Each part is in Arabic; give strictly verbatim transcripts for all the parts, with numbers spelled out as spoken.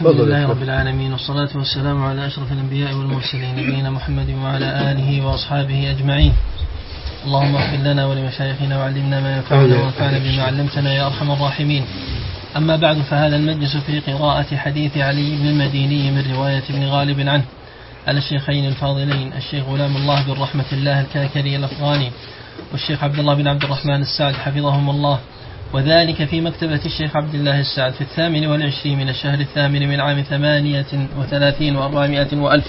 الحمد لله رب العالمين، والصلاة والسلام على أشرف الأنبياء والمرسلين نبينا محمد وعلى آله وأصحابه أجمعين. اللهم اغفر لنا ولمشايخنا وعلمنا ما ينفعنا وانفعنا بما علمتنا يا أرحم الراحمين. أما بعد، فهذا المجلس في قراءة حديث علي بن المديني من رواية ابن غالب عنه على الشيخين الفاضلين الشيخ غلام الله بن رحمة الله الكاكري الأفغاني والشيخ عبد الله بن عبد الرحمن السعد حفظهم الله، وذلك في مكتبة الشيخ عبد الله السعد في الثامن والعشرين من الشهر الثامن من عام ثمانية وثلاثين وأربعمائة وألف.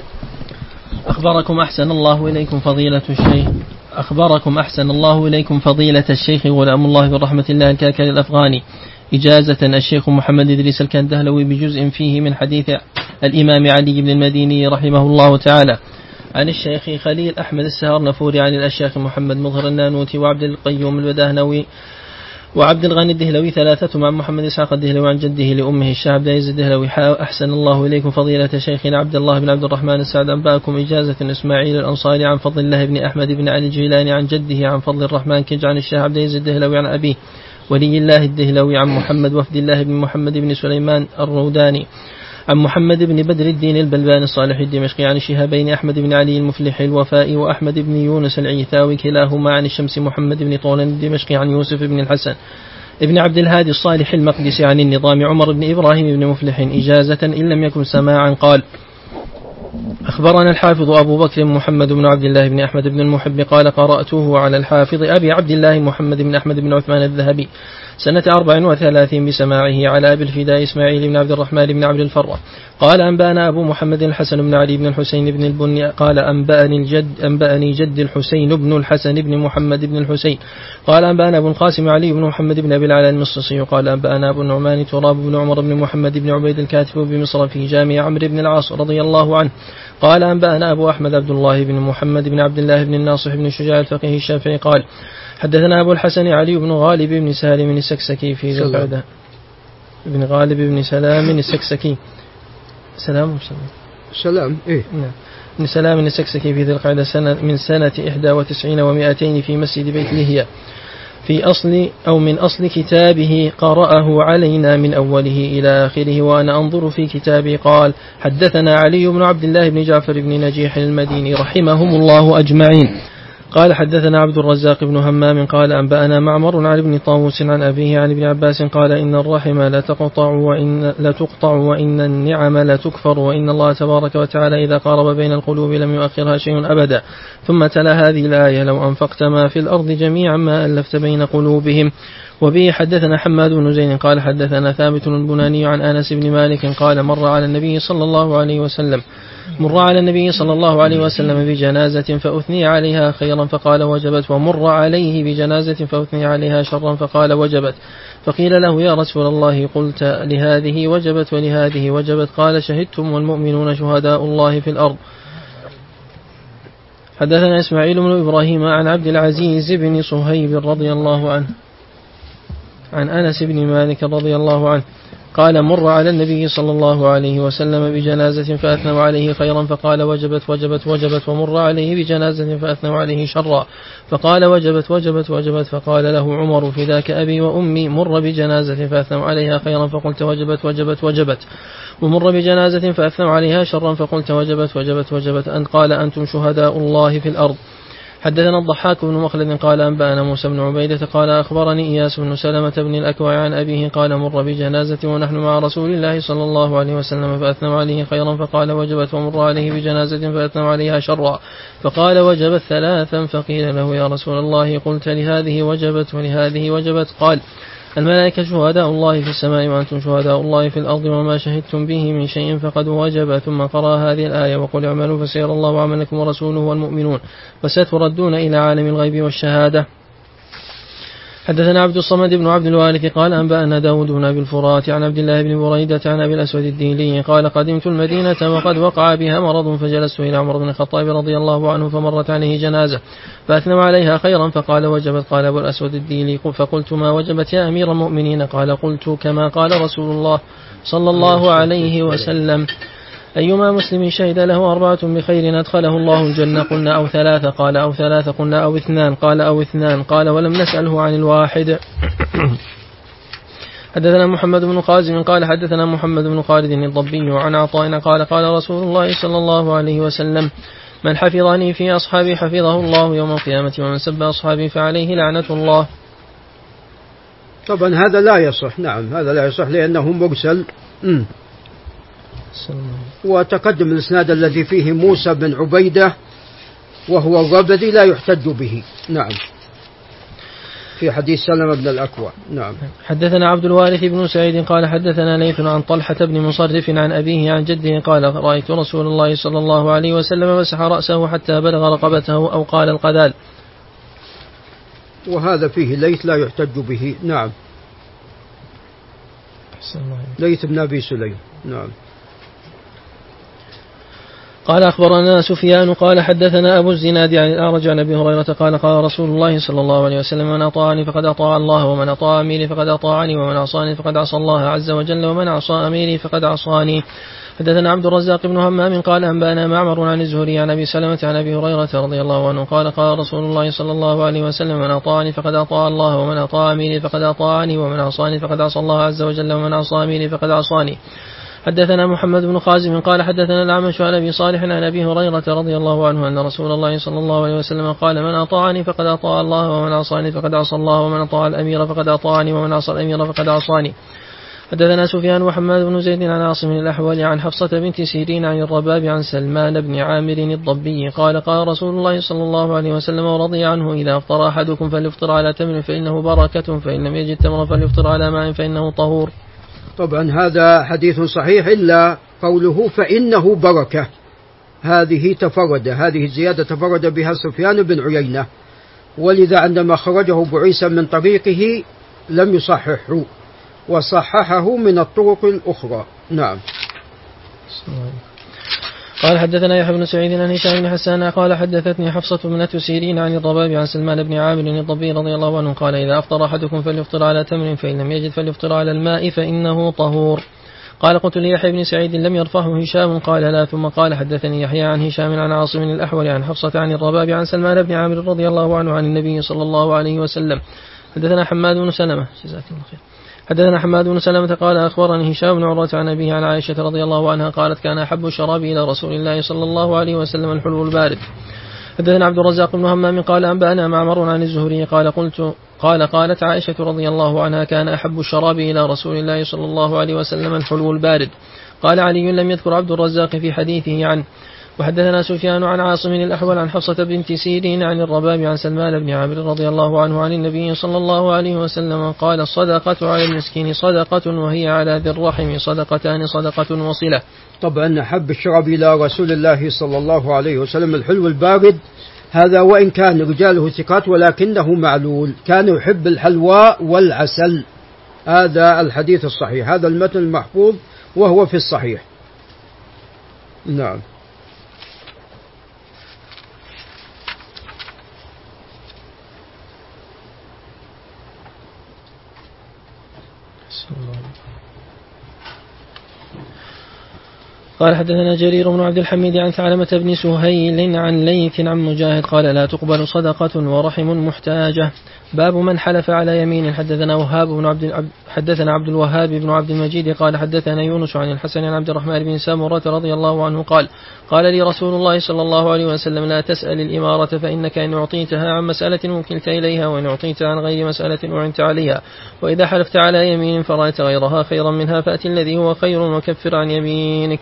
أخبركم أحسن الله إليكم فضيلة الشيخ أخبركم أحسن الله إليكم فضيلة الشيخ غلام الله بن رحمة الله الكاكري الأفغاني إجازة الشيخ محمد إدريس الكندهلوي بجزء فيه من حديث الإمام علي بن المديني رحمه الله تعالى عن الشيخ خليل أحمد السهرنفوري عن الأشياخ محمد مظهر النانوتي وعبد القيوم البدهنوي وعبد الغني الدهلوي ثلاثة عن محمد إسحاق الدهلوي عن جده لأمه الشاه عبد العزيز الدهلوي. أحسن الله إليكم فضيلة شيخنا عبد الله بن عبد الرحمن السعد أنباكم إجازة إسماعيل الأنصاري عن فضل الله بن أحمد بن علي الجيلاني عن جده عن فضل الرحمن كج عن الشاه عبد العزيز الدهلوي عن أبيه ولي الله الدهلوي عن محمد وفد الله بن محمد بن سليمان الروداني عن محمد بن بدر الدين البلباني الصالح الدمشقي عن شهابين أحمد بن علي المفلح الوفائي وأحمد بن يونس العيثاوي كلاهما عن الشمس محمد بن طولان الدمشقي عن يوسف بن الحسن ابن عبد الهادي الصالح المقدسي عن النظام عمر بن إبراهيم بن مفلح إجازة إن لم يكن سماعا قال: أخبرنا الحافظ أبو بكر محمد بن عبد الله بن أحمد بن المحب قال: قرأته على الحافظ أبي عبد الله محمد بن أحمد بن عثمان الذهبي سنة أربع وثلاثين بسماعه على أبي الفداء إسماعيل بن عبد الرحمن بن عبد الفرة قال: أنبأنا أبو محمد الحسن بن علي بن الحسين بن البني قال: أنبأني الجد أنبأني جد الحسين بن الحسن بن محمد بن الحسين قال: أنبأنا أبو القاسم علي بن محمد بن أبي العلاء المصري قال: أنبأنا أبو النعمان تراب بن عمر بن محمد بن عبيد الكاتب بمصر في جامع عمرو بن العاص رضي الله عنه قال: أنبأنا أبو أحمد عبد الله بن محمد بن عبد الله بن الناصح بن شجاع الفقيه الشافعي قال: حدثنا أبو الحسن علي بن غالب بن سالم السكسكي في ذي القعدة بن غالب بن سلام السكسكي سلام سلام سلام إيه نعم بن سلام السكسكي في ذي القعدة سنة من سنة إحدى وتسعين ومائتين في مسجد بيت لهيا في أصل أو من أصل كتابه قرأه علينا من أوله إلى آخره وأنا أنظر في كتابه. قال: حدثنا علي بن عبد الله بن جعفر بن نجيح المديني رحمهم الله أجمعين قال: حدثنا عبد الرزاق بن همام قال: أنبأنا معمر عن ابن طاووس عن أبيه عن ابن عباس قال: إن الرحم لا تقطع وإن لا تقطع وإن النعم لا تكفر وإن الله تبارك وتعالى إذا قارب بين القلوب لم يؤخرها شيء أبدا. ثم تلا هذه الآية: لو أنفقت ما في الأرض جميعا ما ألفت بين قلوبهم. وبه حدثنا حماد بن زيد قال: حدثنا ثابت البناني عن أنس بن مالك قال: مر على النبي صلى الله عليه وسلم مر على النبي صلى الله عليه وسلم بجنازة فأثني عليها خيرا فقال: وجبت، ومر عليه بجنازة فأثني عليها شرا فقال: وجبت. فقيل له: يا رسول الله، قلت لهذه وجبت ولهذه وجبت؟ قال: شهدتم والمؤمنون شهداء الله في الأرض. حدثنا إسماعيل بن إبراهيم عن عبد العزيز بن صهيب رضي الله عنه عن أنس بن مالك رضي الله عنه قال: مر على النبي صلى الله عليه وسلم بجنازة فأثنوا عليه خيرا فقال: وجبت وجبت وجبت، ومر عليه بجنازة فأثنوا عليه شرا فقال: وجبت وجبت وجبت. فقال له عمر: فداك أبي وأمي، مر بجنازة فأثنوا عليها خيرا فقلت: وجبت وجبت وجبت، ومر بجنازة فأثنوا عليها شرا فقلت: وجبت وجبت وجبت. أن قال: أنتم شهداء الله في الأرض. حدثنا الضحاك بن مخلد قال: أنبأنا موسى بن عبيدة قال: أخبرني إياس بن سلمة بن الأكوع عن أبيه قال: مر بجنازة ونحن مع رسول الله صلى الله عليه وسلم فأثنوا عليه خيرا فقال: وجبت، ومر عليه بجنازة فأثنوا عليها شرا فقال: وجبت ثلاثا. فقيل له: يا رسول الله، قلت لهذه وجبت ولهذه وجبت؟ قال: الملائكة شهداء الله في السماء وأنتم شهداء الله في الأرض، وما شهدتم به من شيء فقد وجب. ثم قرأ هذه الآية: وقل اعملوا فسيرى الله عملكم ورسوله والمؤمنون وستردون إلى عالم الغيب والشهادة. حدثنا عبد الصمد بن عبد الوارث قال: أنبأنا داود بن أبي الفرات عن عبد الله بن بريدة عن أبي الأسود الديلي قال: قدمت المدينة وقد وقع بها مرض فجلست إلى عمر بن الخطاب رضي الله عنه فمرت عليه جنازة فأثنوا عليها خيرا فقال: وجبت. قال أبو الأسود الديلي: فقلت: ما وجبت يا أمير المؤمنين؟ قال: قلت كما قال رسول الله صلى الله عليه وسلم: أيما مسلم شهد له أربعة بخير أدخله الله الجنة. قلنا: أو ثلاثة؟ قال: أو ثلاثة. قلنا: أو اثنان؟ قال: أو اثنان. قال: ولم نسأله عن الواحد. حدثنا محمد بن خازم قال حدثنا محمد بن خالد الضبي عن عطاء قال قال رسول الله صلى الله عليه وسلم من حفظني في أصحابي حفظه الله يوم القيامة ومن سب أصحابي فعليه لعنة الله. طبعا هذا لا يصح. نعم هذا لا يصح لأنه مرسل. م. وتقدم الإسناد الذي فيه موسى بن عبيدة وهو الربذي لا يحتج به. نعم في حديث سلمة بن الأكوع. نعم. حدثنا عبد الوارث بن سعيد قال حدثنا ليث عن طلحة بن مصرف عن أبيه عن جده قال رأيت رسول الله صلى الله عليه وسلم مسح رأسه حتى بلغ رقبته أو قال القذال. وهذا فيه ليث لا يحتج به. نعم ليث بن أبي سليم. نعم. قال أخبرنا سفيان قال حدثنا أبو الزناد عن الأعرج عن أبي هريرة قال قال رسول الله صلى الله عليه وسلم من أطاعني فقد أطاع الله ومن أطاع أميري فقد أطاعني ومن عصاني فقد عصى الله عز وجل ومن عصى أميري فقد عصاني. حدثنا عبد الرزاق بن همام قال أنبأنا معمر عن الزهري عن أبي سلمة عن أبي هريرة رضي الله عنه قال قال رسول الله صلى الله عليه وسلم من أطاعني فقد أطاع الله ومن أطاع أميري فقد أطاعني ومن عصاني فقد عصى الله عز وجل ومن عصى أميري فقد عصاني. حدثنا محمد بن خازم قال حدثنا الأعمش عن أبي صالح عن أبي هريرة رضي الله عنه أن رسول الله صلى الله عليه وسلم قال من أطاعني فقد أطاع الله ومن عصاني فقد عصى الله ومن أطاع الأمير فقد أطاعني ومن عصى الأمير فقد عصاني. حدثنا سفيان وحماد بن زيد عن عاصم الأحول عن حفصة بنت سيرين عن الرباب عن سلمان بن عامر الضبي قال قال رسول الله صلى الله عليه وسلم ورضي عنه إذا أفطر أحدكم فليفطر على تمر فإنه بركة فإن لم يجد تمر فليفطر على ماء فإنه طهور. طبعا هذا حديث صحيح إلا قوله فإنه بركة، هذه تفرد، هذه الزيادة تفرد بها سفيان بن عيينة، ولذا عندما خرجه أبو عيسى من طريقه لم يصححه وصححه من الطرق الأخرى. نعم. قال حدثنا يحيى بن سعيد عن هشام بن حسان قال حدثتني حفصة بنت سيرين عن الرباب عن سلمان بن عامر الضبي رضي الله عنه قال إذا أفطر أحدكم فليفطر على تمر فإن لم يجد فليفطر على الماء فإنه طهور. قال قلت ليحيى بن سعيد لم يرفعه هشام قال لا، ثم قال حدثني يحيى عن هشام عن عاصم الأحول عن حفصة عن الرباب عن سلمان بن عامر رضي الله عنه عن النبي صلى الله عليه وسلم. حدثنا حماد بن سلمة جزاك الله خير. حدثنا حماد بن سلمة قال أخبرني هشام بن عروة عن أبيه عن عائشة رضي الله عنها قالت كان أحب الشراب إلى رسول الله صلى الله عليه وسلم الحلو البارد. حدثنا عبد الرزاق بن همام قال أنبأنا معمر عن الزهري قال قلت قال قالت عائشة رضي الله عنها كان أحب الشراب إلى رسول الله صلى الله عليه وسلم الحلو البارد. قال علي لم يذكر عبد الرزاق في حديثه عنه. وحدثنا سفيان عن عاصم الأحول عن حفصة بنت سيرين عن الرباب عن سلمان بن عامر رضي الله عنه عن النبي صلى الله عليه وسلم قال الصدقة على المسكين صدقة وهي على ذي الرحم صدقتان صدقة وصلة. طبعا أحب الشراب إلى رسول الله صلى الله عليه وسلم الحلو البارد، هذا وإن كان رجاله ثقات ولكنه معلول، كان يحب الحلوى والعسل. هذا الحديث الصحيح، هذا المتن المحفوظ وهو في الصحيح. نعم. قال حدثنا جرير بن عبد الحميد عن ثعلبة بن سهيل عن ليث عن مجاهد قال لا تقبل صدقة ورحم محتاجة. باب من حلف على يمين. حدثنا وهاب بن عبد حدثنا عبد الوهاب بن عبد المجيد قال حدثنا يونس عن الحسن عن عبد الرحمن بن سامورة رضي الله عنه قال قال لي رسول الله صلى الله عليه وسلم لا تسأل الإمارة فإنك إن أعطيتها عن مسألة وكلت إليها وإن أعطيت عن غير مسألة أعنت عليها، وإذا حلفت على يمين فرأيت غيرها خيرا منها فأت الذي هو خير وكفر عن يمينك.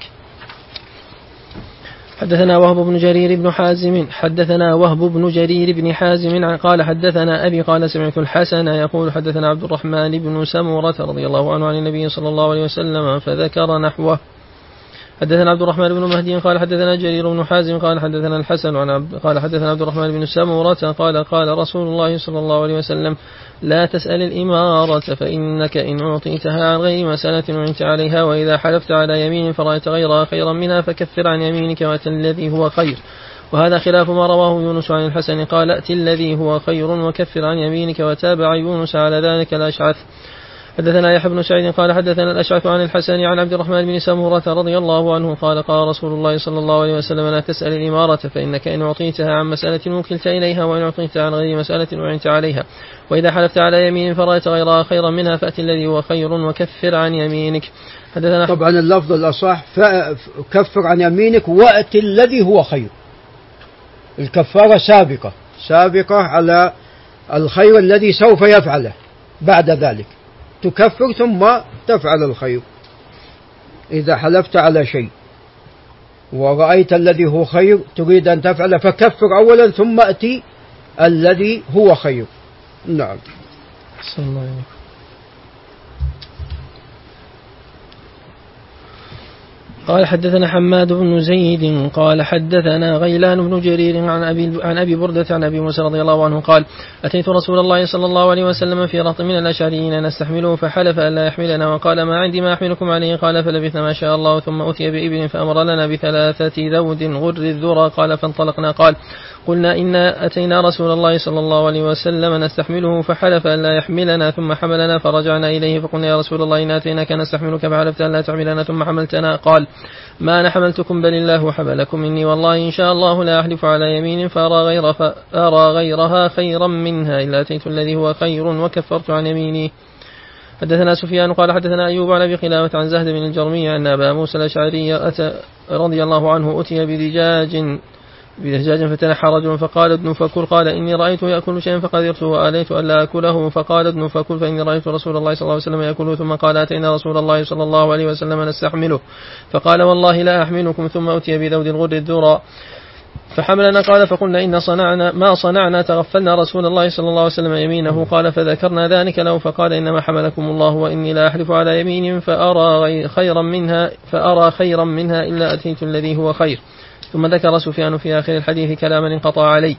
حدثنا وهب بن جرير بن حازم حدثنا وهب بن جرير بن حازم قال حدثنا أبي قال سمعت الحسن يقول حدثنا عبد الرحمن بن سمورة رضي الله عنه عن النبي صلى الله عليه وسلم فذكر نحوه. حدثنا عبد الرحمن بن مهدي قال حدثنا جرير بن حازم قال حدثنا الحسن عن عبد قال حدثنا عبد الرحمن بن سمورة قال قال رسول الله صلى الله عليه وسلم لا تسأل الإمارة فإنك إن أعطيتها عن غير مسألة وعنت عليها، وإذا حلفت على يمين فرأيت غيرها خيرا منها فكفر عن يمينك وأت الذي هو خير. وهذا خلاف ما رواه يونس عن الحسن قال أت الذي هو خير وكفر عن يمينك، وتابع يونس على ذلك الأشعث. حدثنا يحيى بن سعيد قال حدثنا الأشعث عن الحسن عن عبد الرحمن بن سمورة رضي الله عنه قال قال رسول الله صلى الله عليه وسلم لا تسأل الإمارة فإنك إن أعطيتها عن مسألة وكلت إليها وإن أعطيتها عن غير مسألة وعنت عليها وإذا حلفت على يمين فرأيت غيرها خيرا منها فأت الذي هو خير وكفر عن يمينك. حدثنا طبعا اللفظ الأصح فكفر عن يمينك وأت الذي هو خير. الكفارة سابقة سابقة على الخير الذي سوف يفعله بعد ذلك، تكفر ثم تفعل الخير. إذا حلفت على شيء ورأيت الذي هو خير تريد أن تفعل فكفر أولا ثم أتي الذي هو خير. نعم. صلى الله عليه وسلم. قال حدثنا حماد بن زيد قال حدثنا غيلان بن جرير عن أبي, عن أبي بردة عن أبي موسى رضي الله عنه قال أتيت رسول الله صلى الله عليه وسلم في رهط من الأشعريين نستحمله فحلف ألا يحملنا وقال ما عندي ما أحملكم عليه قال فلبثنا ما شاء الله ثم أتي بإبل فأمر لنا بثلاثة ذود غر الذرى قال فانطلقنا قال قلنا إنا أتينا رسول الله صلى الله عليه وسلم نستحمله فحلف ألا يحملنا ثم حملنا فرجعنا إليه فقلنا يا رسول الله إن أتيناك نستحملك فحلفت ألا تحملنا ثم حملتنا قال ما أنا حملتكم بل الله حملكم إني والله إن شاء الله لا أحلف على يمين فأرى, غير فأرى غيرها خيرا منها إلا أتيت الذي هو خير وكفرت عن يميني. حدثنا سفيان قال حدثنا أيوب عن أبي قلابة عن زهد بن الجرمي أن أبا موسى الأشعري أتى رضي الله عنه أتي بدجاج بدجاج فتنحى رجل فقال ابن فكل قال إني رأيته يأكل شيئا فقدرته وآليت ألا أكله فقال ابن فكل فإني رأيت رسول الله صلى الله عليه وسلم يأكله ثم قال أتينا رسول الله صلى الله عليه وسلم نستحمله فقال والله لا أحملكم ثم أتي بذود الغر الذرى فحملنا قال فقلنا إن صنعنا ما صنعنا تغفلنا رسول الله صلى الله عليه وسلم يمينه قال فذكرنا ذلك له فقال إنما حملكم الله وإني لا أحلف على يمين فأرى خيرا منها فأرى خيرا منها إلا أتيت الذي هو خير. ثم ذكر سفيان في آخر الحديث كلاما انقطع عليه.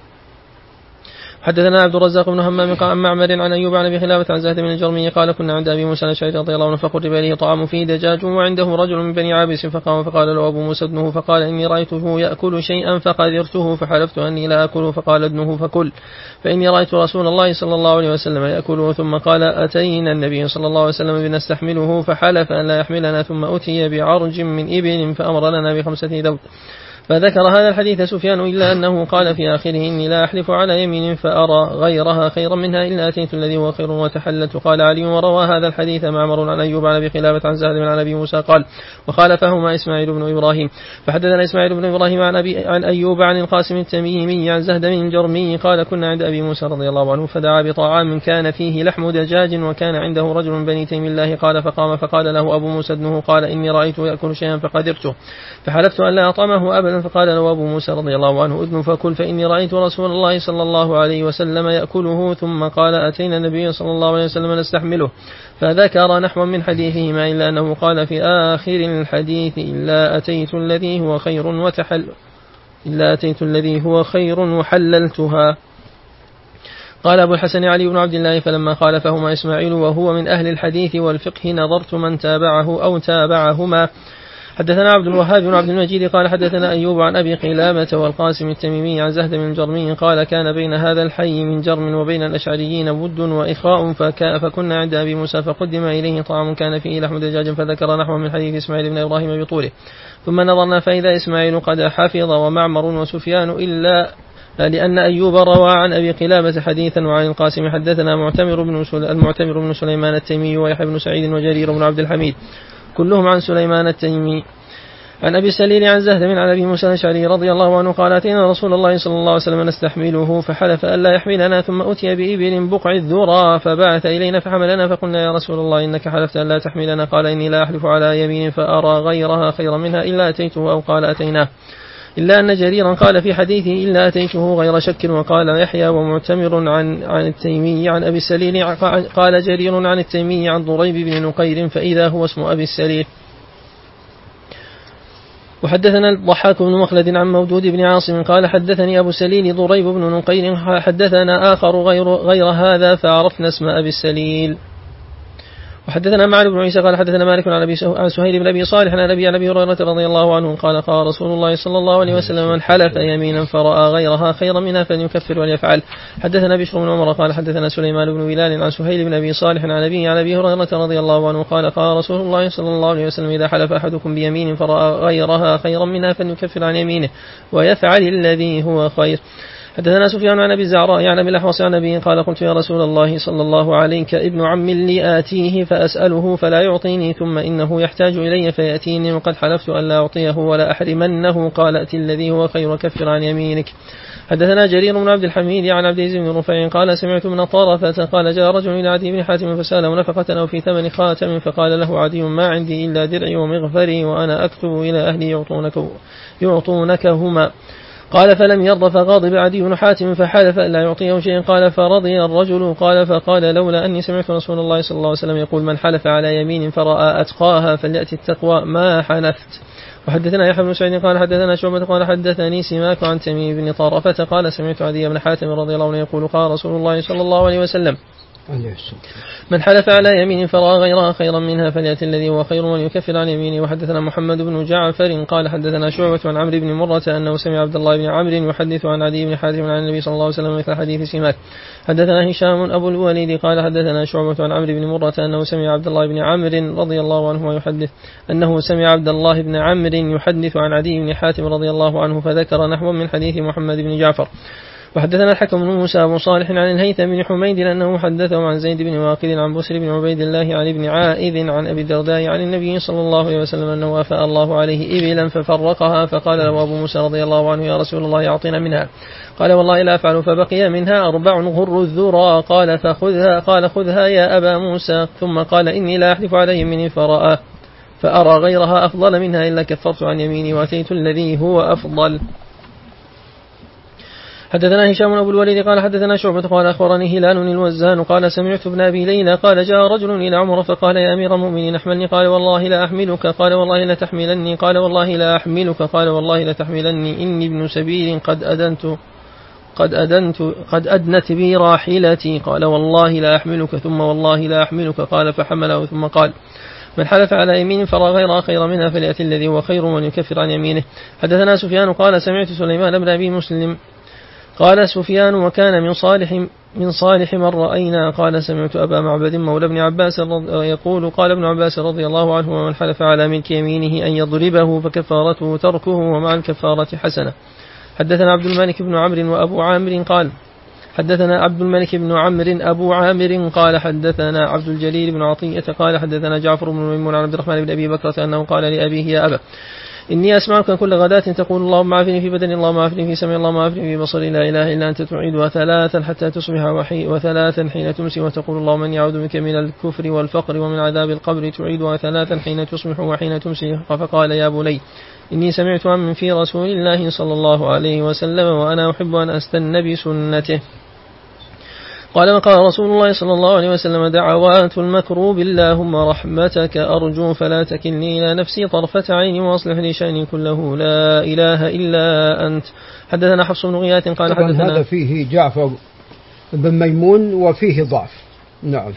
حدثنا عبد الرزاق بن همام عن معمر عن أيوب عن أبي خلابة عن زهد بن الجرمي قال كنا عند أبي موسى الأشعري رضي الله عنه فقرب إليه طعام فيه دجاج وعنده رجل من بني عابس فقام فقال له أبو موسى ابنه فقال إني رأيته يأكل شيئا فقدرته فحلفت أني لا أكله فقال ابنه فكل فإني رأيت رسول الله صلى الله عليه وسلم يأكله ثم قال أتينا النبي صلى الله عليه وسلم بنستحمله فحلف أن لا يحملنا ثم أتي بعرج من إبل فأمر لنا بخمسة ذود. فذكر هذا الحديث سفيان إلا أنه قال في آخره إني لا أحلف على يمين فأرى غيرها خيرا منها إلا أتيت الذي هو خير وتحلت. قال علي وروى هذا الحديث معمر عن أيوب عن أبي قلابة عن زهد عن أبي موسى قال وخالفهما إسماعيل بن إبراهيم. فحدثنا إسماعيل بن إبراهيم عن, أبي عن أيوب عن القاسم التميمي عن زهد بن الجرمي قال كنا عند أبي موسى رضي الله عنه فدعا بطعام كان فيه لحم دجاج وكان عنده رجل من بني تيم الله قال فقام فقال له أبو موسى ابنه قال إني رأيته يأكل شيئا فقدرته فحلفت أن لا أطعمه أبدا فقال له أبو موسى رضي الله عنه أذن فكل فإني رأيت رسول الله صلى الله عليه وسلم يأكله ثم قال أتينا النبي صلى الله عليه وسلم نستحمله. فذكر نحو من حديثهما إلا أنه قال في آخر الحديث إلا أتيت الذي هو خير وتحل إلا أتيت الذي هو خير وحللتها. قال أبو الحسن علي بن عبد الله فلما خالفهما إسماعيل وهو من أهل الحديث والفقه نظرت من تابعه أو تابعهما. حدثنا عبد الوهاب بن عبد المجيد قال حدثنا أيوب عن أبي قلابة والقاسم التميمي عن زهد بن الجرمي قال كان بين هذا الحي من جرم وبين الأشعريين ود وإخاء فكنا عند أبي موسى فقدم إليه طعام كان فيه لحم دجاج فذكر نحو من حديث إسماعيل بن إبراهيم بطوله. ثم نظرنا فإذا إسماعيل قد حفظ ومعمر وسفيان إلا لأن أيوب روى عن أبي قلابة حديثا وعن القاسم حدثنا معتمر بن المعتمر بن سليمان التيمي ويحيى بن سعيد وجرير بن عبد الحميد كلهم عن سليمان التيمي عن أبي السليل عن زهد من عن أبي موسى الأشعري رضي الله عنه قال أتينا رسول الله صلى الله عليه وسلم نستحمله فحلف ألا يحملنا ثم أتي بإبل بقع الذرى فبعث إلينا فحملنا فقلنا يا رسول الله إنك حلفت ألا تحملنا قال إني لا أحلف على يمين فأرى غيرها خيرا منها إلا أتيته أو قال أتيناه. إلا أن جريرا قال في حديثه إلا أتيته غير شك. وقال يحيى ومعتمر عن عن التيمي عن أبي السليل قال جرير عن التيمي عن ضريب بن نقير فإذا هو اسم أبي السليل. وحدثنا الضحاك بن مخلد عن مودود بن عاصم قال حدثني أبو سليل ضريب بن نقير حدثنا آخر غير, غير هذا فعرفنا اسم أبي السليل. وحدثنا معن بن عيسى قال حدثنا مالك عن أبي عن سهيل بن أبي صالح عن أبي عن أبي هريرة رضي الله عنه قال قال رسول الله صلى الله عليه وسلم من حلف يمينا فرأى غيرها خيرا منها فليكفر وليفعل. حدثنا بشر بن عمر قال حدثنا سليمان بن بلال عن سهيل بن أبي صالح عن أبي عن أبي هريرة رضي الله عنه قال قال رسول الله صلى الله عليه وسلم إذا حلف أحدكم بيمين فرأى غيرها خيرا منها فليكفر عن يمينه ويفعل الذي هو خير. حدثنا سفيان عن أبي الزعراء عن أبي الأحوص عن أبي قال قلت يا رسول الله صلى الله عليك ابن عم لي آتيه فأسأله فلا يعطيني ثم إنه يحتاج إلي فيأتيني وقد حلفت أن لا أعطيه ولا أحرمنه قال أتي الذي هو خير وكفر عن يمينك. حدثنا جرير بن عبد الحميد عن عبد العزيز بن رفيع قال سمعت من طرفة قال جاء رجل إلى عدي بن حاتم فسأله نفقة أو في ثمن خاتم فقال له عدي ما عندي إلا درعي ومغفري وأنا أكتب إلى أهلي يعطونك يعطونكهما. قال فلم يرضى فغاضب عدي بن حاتم فحلف أن لا يعطيه شيئا قال فرضي الرجل قال فقال لولا أني سمعت رسول الله صلى الله عليه وسلم يقول من حلف على يمين فرأى أتقاها فليأتي التقوى ما حلفت. وحدثنا يحيى بن سعيد قال حدثنا شعبة قال حدثني سماك عن تميم بن طرفة قال سمعت عدي بن حاتم رضي الله عنه يقول قال رسول الله صلى الله عليه وسلم من حلف على يمين فرأى غيرها خيرا منها فليأتي الذي هو خير وليكفر عن يمينه. وحدثنا محمد بن جعفر قال حدثنا شعبة عن عمرو بن مرة أنه سمع عبد الله بن عمرو يحدث عن عدي بن حاتم عن النبي صلى الله عليه وسلم مثل حديث سماك. حدثنا هشام أبو الوليد قال حدثنا شعبة عن عمرو بن مرة أنه سمع عبد الله بن عمرو رضي الله عنه يحدث أنه سمع عبد الله بن عمرو يحدث عن عدي بن حاتم رضي الله عنه فذكر نحو من حديث محمد بن جعفر. وحدثنا الحكم بن موسى أبو صالح عن الهيثم بن حميد أنه حدثه عن زيد بن واقد عن بسر بن عبيد الله عن ابن عائذ عن أبي الدرداء عن النبي صلى الله عليه وسلم أنه أفاء الله عليه إبلا ففرقها فقال له أبو موسى رضي الله عنه يا رسول الله أعطنا منها قال والله لا أفعل فبقي منها أربع غر الذرى قال فخذها قال خذها يا أبا موسى ثم قال إني لا أحلف على يميني فرأى فأرى غيرها أفضل منها إلا كفرت عن يميني وأتيت الذي هو أفضل. حدثنا هشام أبو الوليد قال حدثنا شعبة قال أخبرني هلال الوزان قال سمعت ابن أبي ليلى قال جاء رجل إلى عمر فقال يا أمير المؤمنين احملني قال والله لا أحملك قال والله لا تحملني قال والله لا أحملك قال والله لا تحملني إني ابن سبيل قد أدنت قد أدنت قد أدنت بي راحلتي قال والله لا أحملك ثم والله لا أحملك قال فحمله ثم قال من حلف على يمين فرأى غيرها خير منها فليأتي الذي هو خير ومن يكفر عن يمينه. حدثنا سفيان قال سمعت سليمان بن أبي مسلم قال سفيان وكان من صالح من صالح من رأينا قال سمعت أبا معبد مولى ابن عباس يقول قال ابن عباس رضي الله عنه ومن حلف على ملك يمينه أن يضربه فكفارته تركه ومع الكفارة حسنة. حدثنا عبد الملك بن عمرو وأبو عامر قال حدثنا عبد الملك بن عمرو أبو عامر قال حدثنا عبد الجليل بن عطية قال حدثنا جعفر بن ميمون عن عبد الرحمن بن أبي بكرة أنه قال لأبيه يا أبا إني أسمعك كل غداة تقول اللهم عافني في بدني اللهم عافني في سمعي اللهم عافني في بصري لا إله إلا أنت تعيدها ثلاثا حتى تصبح وحي وثلاثا حين تمسي وتقول اللهم إني أعوذ بك من الكفر والفقر ومن عذاب القبر تعيدها ثلاثا حين تصبح وحين تمسي. فقال يا بني إني سمعت عن في رسول الله صلى الله عليه وسلم وأنا أحب أن أستن بسنته. قال وقال رسول الله صلى الله عليه وسلم دعوات المكروب اللهم رحمتك أرجو فلا تكلني إلى نفسي طرفة عين وأصلح لي شأني كله لا إله إلا أنت. حدثنا حفص بن غياث قال حدثنا هذا فيه جعفر بن ميمون وفيه ضعف. نعم.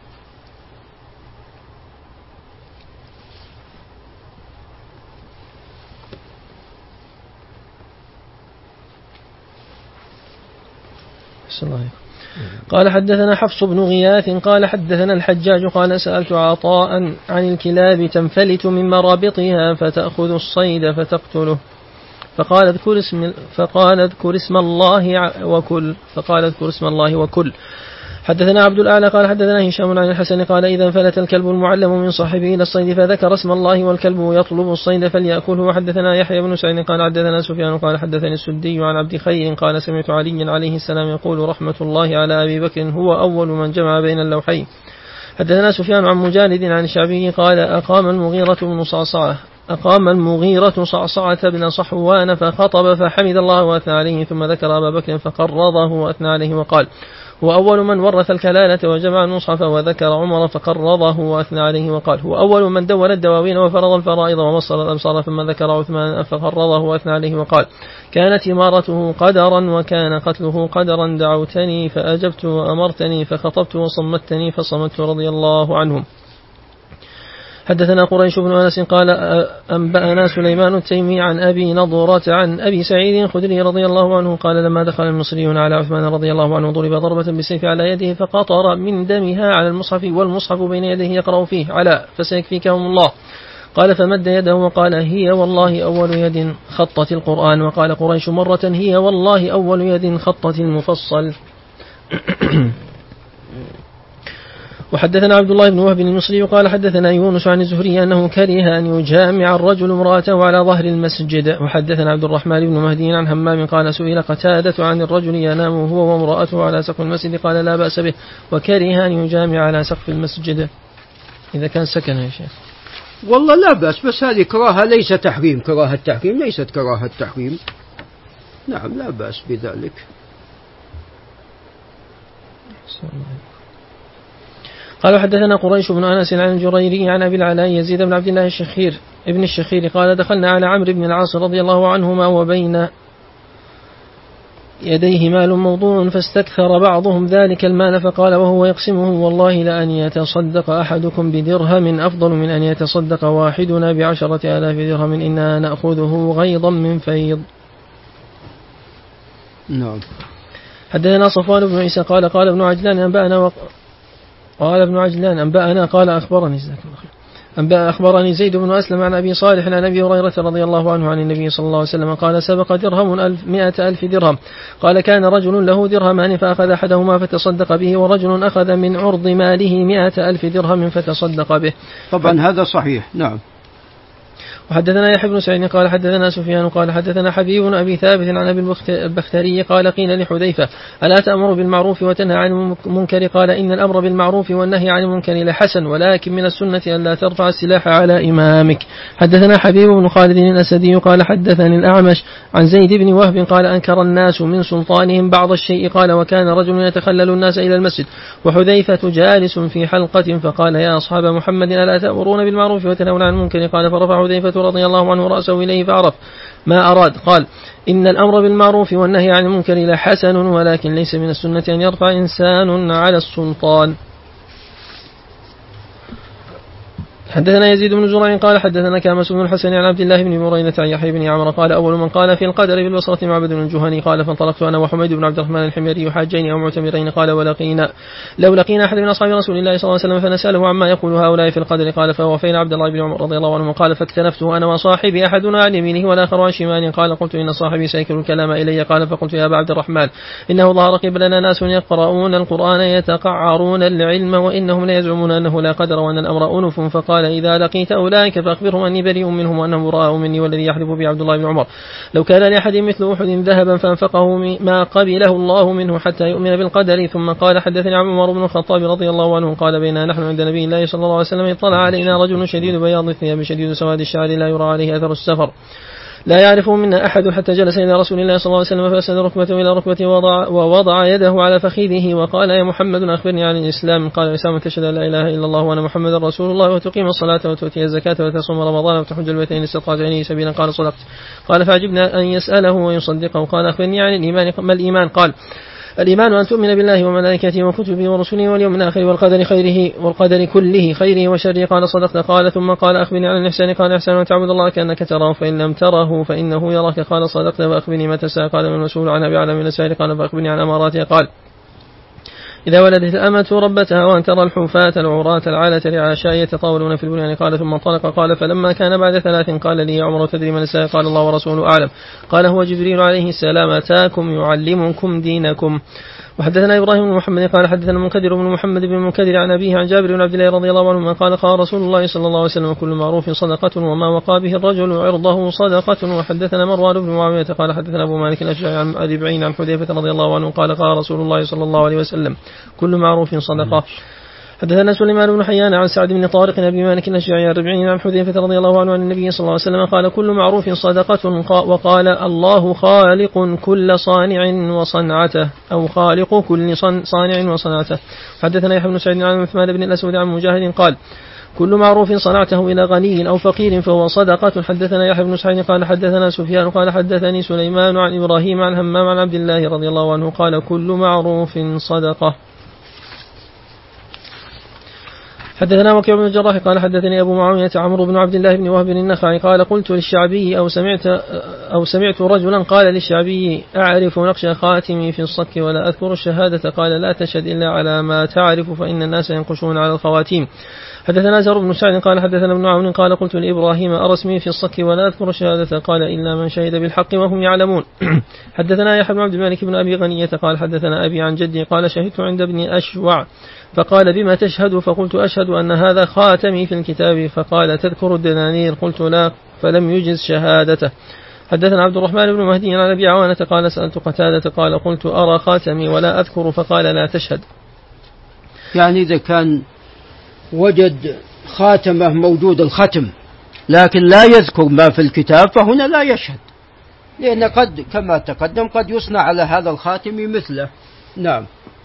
بسم الله. قال حدثنا حفص بن غياث قال حدثنا الحجاج قال سألت عطاء عن الكلاب تنفلت من مرابطها فتأخذ الصيد فتقتله فقال اذكر اسم فقال اذكر اسم الله وكل فقال اذكر اسم الله وكل. حدثنا عبد الأعلى قال حدثنا هشام عن الحسن قال إذا فلت الكلب المعلم من صاحبه إلى الصيد فذكر اسم الله والكلب يطلب الصيد فليأكله. وحدثنا يحيى بن سعيد قال حدثنا سفيان قال حدثني السدي عن عبد خير قال سمعت علي عليه السلام يقول رحمة الله على أبي بكر هو أول من جمع بين اللوحين. حدثنا سفيان عن مجالد عن الشعبي قال أقام المغيرة بن صعصعة أقام المغيرة صعصعة بن صحوان فخطب فحمد الله وأثنى عليه ثم ذكر أبا بكر فقرضه وأثنى عليه وقال هو أول من ورث الكلالة وجمع المصحف وذكر عمر فقرضه وأثنى عليه وقال هو أول من دون الدواوين وفرض الفرائض ووصل الأمصار ثم ذكر عثمان فقرضه وأثنى عليه وقال كانت إمارته قدرا وكان قتله قدرا دعوتني فأجبت وأمرتني فخطبت وصمتني فصمت رضي الله عنهم. حدثنا قريش بن أنس قال أنبأنا سليمان التيمي عن أبي نضرة عن أبي سعيد الخدري رضي الله عنه قال لما دخل المصريون على عثمان رضي الله عنه ضرب ضربة بالسيف على يده فقطر من دمها على المصحف والمصحف بين يديه يقرأ فيه على فسيكفيكهم الله. قال فمد يده وقال هي والله أول يد خطت القرآن. وقال قريش مرة هي والله أول يد خطت المفصل. وحدثنا عبد الله بن وهب المصري قال حدثنا يونس عن الزهري أنه كره أن يجامع الرجل امرأته على ظهر المسجد. وحدثنا عبد الرحمن بن مهدي عن همام قال سئل قتادة عن الرجل ينام هو وامرأته على سقف المسجد قال لا بأس به وكره أن يجامع على سقف المسجد إذا كان سكن يا شيخ. والله لا بأس، بس هذه كراهة ليس تحريم، كراهة تحريم ليست كراهة تحريم. نعم لا بأس بذلك. قال حدثنا قريش بن أنس عن الجريري عن أبي العلاء يزيد بن عبد الله الشخير ابن الشخير قال دخلنا على عمرو بن العاص رضي الله عنهما وبين يديه مال موضوع فاستكثر بعضهم ذلك المال فقال وهو يقسمه والله لأن يتصدق أحدكم بدرهم أفضل من أن يتصدق واحدنا بعشرة آلاف درهم إنا نأخذه غيضا من فيض. نعم. حدثنا صفوان بن عيسى قال قال ابن عجلان أنبأنا وق... قال ابن عجلان أنبأنا قال أخبرني أنبأ أخبرني زيد بن أسلم عن أبي صالح عن أبي هريرة رضي الله عنه عن النبي صلى الله عليه وسلم قال سبق درهم ألف مئة ألف درهم. قال كان رجل له درهمان فأخذ أحدهما فتصدق به ورجل أخذ من عرض ماله مئة ألف درهم فتصدق به. طبعا هذا صحيح. نعم. وحدثنا يحيى بن سعيد قال حدثنا سفيان قال حدثنا حبيب بن أبي ثابت عن أبي البختري قال قيل لحذيفة ألا تأمر بالمعروف وتنهى عن المنكر قال إن الأمر بالمعروف والنهي عن المنكر لحسن ولكن من السنة أن لا ترفع السلاح على إمامك. حدثنا حبيب بن خالد الأسدي قال حدثني الأعمش عن زيد بن وهب قال أنكر الناس من سلطانهم بعض الشيء قال وكان رجل يتخلل الناس إلى المسجد وحذيفة جالس في حلقة فقال يا أصحاب محمد ألا تأمرون بالمعروف وتنهون عن المنكر قال فرفع حذيفة رضي الله عنه رأسه إليه فعرف ما أراد قال إن الأمر بالمعروف والنهي عن المنكر لحسن ولكن ليس من السنة أن يرفع إنسان على السلطان. حدثنا يزيد بن زرع قال حدثنا كامس بن الحسن عن عبد الله بن بريدة عن يحيى بن عمرو قال أول من قال في القدر بالبصرة معبد بن الجهني قال فانطلقت أنا وحميد بن عبد الرحمن الحميري حاجين أو معتمرين قال ولقينا لو لقينا أحد من أصحاب رسول الله صلى الله عليه وسلم فنسأله عما يقول هؤلاء في القدر قال فوفينا عبد الله بن عمر رضي الله عنه قال فاكتنفته أنا وصاحبي أحدنا عن يمينه والآخر عن شماله قال قلت إن صاحبي سيكل الكلام إلي قال فقلت يا أبا عبد الرحمن إنه ظهر قبلنا ناس يقرؤون القرآن يتقعرون العلم وإنهم لا يزعمون أنه لا قدر وأن الأمر أنف فقال إذا لقيت أولئك فأخبرهم أني بريء منهم وأنهم براء مني والذي يحلف به عبد الله بن عمر لو كان لأحد مثل أحد ذهبا فأنفقه ما قبله الله منه حتى يؤمن بالقدر. ثم قال حدثني عمر بن الخطاب رضي الله عنه قال بيننا نحن عند نبي الله صلى الله عليه وسلم اطلع علينا رجل شديد بياض الثياب شديد سواد الشعر لا يرى عليه أثر السفر لا يعرفه منا أحد حتى جلس إلى رسول الله صلى الله عليه وسلم فأسند ركبته إلى ركبته ووضع, ووضع يده على فخذه وقال يا محمد أخبرني عن الإسلام قال الإسلام تشهد لا إله إلا الله وأنا محمد رسول الله وتقيم الصلاة وتؤتي الزكاة وتصوم رمضان وتحج البيتين استطعت إليه سبيلا قال صدقت. قال فعجبنا أن يسأله ويصدقه قال أخبرني عن الإيمان ما الإيمان قال الإيمان أن تؤمن بالله وملائكته وكتبه ورسله واليوم الآخر والقدر خيره والقدر كله خيره وشره قال صدقت. قال ثم قال أخبرني عن الإحسان قال الإحسان أن تعبد الله كأنك تراه فإن لم تره فإنه يراك قال صدقت. فأخبرني متى الساعة قال من المسؤول عنها بأعلم من السائل قال فأخبرني عن أماراتها قال إذا ولدت الأمة ربتها وأن ترى الحفاة العراة العالة العشاء يتطاولون في البنيان قال ثم انطلق قال فلما كان بعد ثلاث قال لي يا عمر تدري من السائل قال الله ورسوله أعلم قال هو جبريل عليه السلام أتاكم يعلمكم دينكم. وحدثنا إبراهيم بن محمد قال حدثنا المنكدر بن محمد بن المنكدر عن أبيه عن جابر بن عبد الله رضي الله عنه قال قال رسول الله صلى الله عليه وسلم كل معروف صدقة وما وقى به الرجل عرضه صدقة. وحدثنا مروان بن معاوية قال حدثنا أبو مالك الأشجعي عن أبي بعين عن حذيفة رضي الله عنه قال قال رسول الله صلى الله عليه وسلم كل معروف صدقة. حدثنا سليمان بن حيان عن سعد بن طارق أبي مالك الأشجعي عن ربعين عن حذيفة رضي الله عنه عن النبي صلى الله عليه وسلم قال كل معروف صدقة وقال الله خالق كل صانع وصنعته أو خالق كل صانع وصنعته. حدثنا يحيى بن سعيد عن عثمان بن الأسود عن مجاهد قال كل معروف صنعته إلى غني أو فقير فهو صدقة. حدثنا يحيى بن سعيد قال حدثنا سفيان قال حدثني سليمان عن إبراهيم عن همام عن عبد الله رضي الله عنه قال كل معروف صدقة. حدثنا وكيع بن الجراح قال حدثني أبو معاوية عمرو بن عبد الله بن وهب النخعي قال قلت للشعبي أو سمعت أو سمعت رجلا قال للشعبي أعرف نقش خاتمي في الصك ولا أذكر الشهادة قال لا تشهد إلا على ما تعرف فإن الناس ينقشون على الخواتيم. حدثنا زهر بن سعد قال حدثنا ابن عون قال قلت لإبراهيم أرسمي في الصك ولا أذكر الشهادة قال إلا من شهد بالحق وهم يعلمون. حدثنا يحيى بن عبد الملك بن أبي غنية قال حدثنا أبي عن جدي قال شهدت عند ابن أشوع فقال بما تشهد فقلت أشهد أن هذا خاتمي في الكتاب فقال تذكر الدنانير قلت لا فلم يجز شهادته. حدثنا عبد الرحمن بن مهدي عن أبي عوانة قال سألت قتادة قال قلت أرى خاتمي ولا أذكر فقال لا تشهد. يعني إذا كان وجد خاتمه موجود الختم لكن لا يذكر ما في الكتاب فهنا لا يشهد، لأن قد كما تقدم قد يصنع على هذا الخاتم مثله. نعم.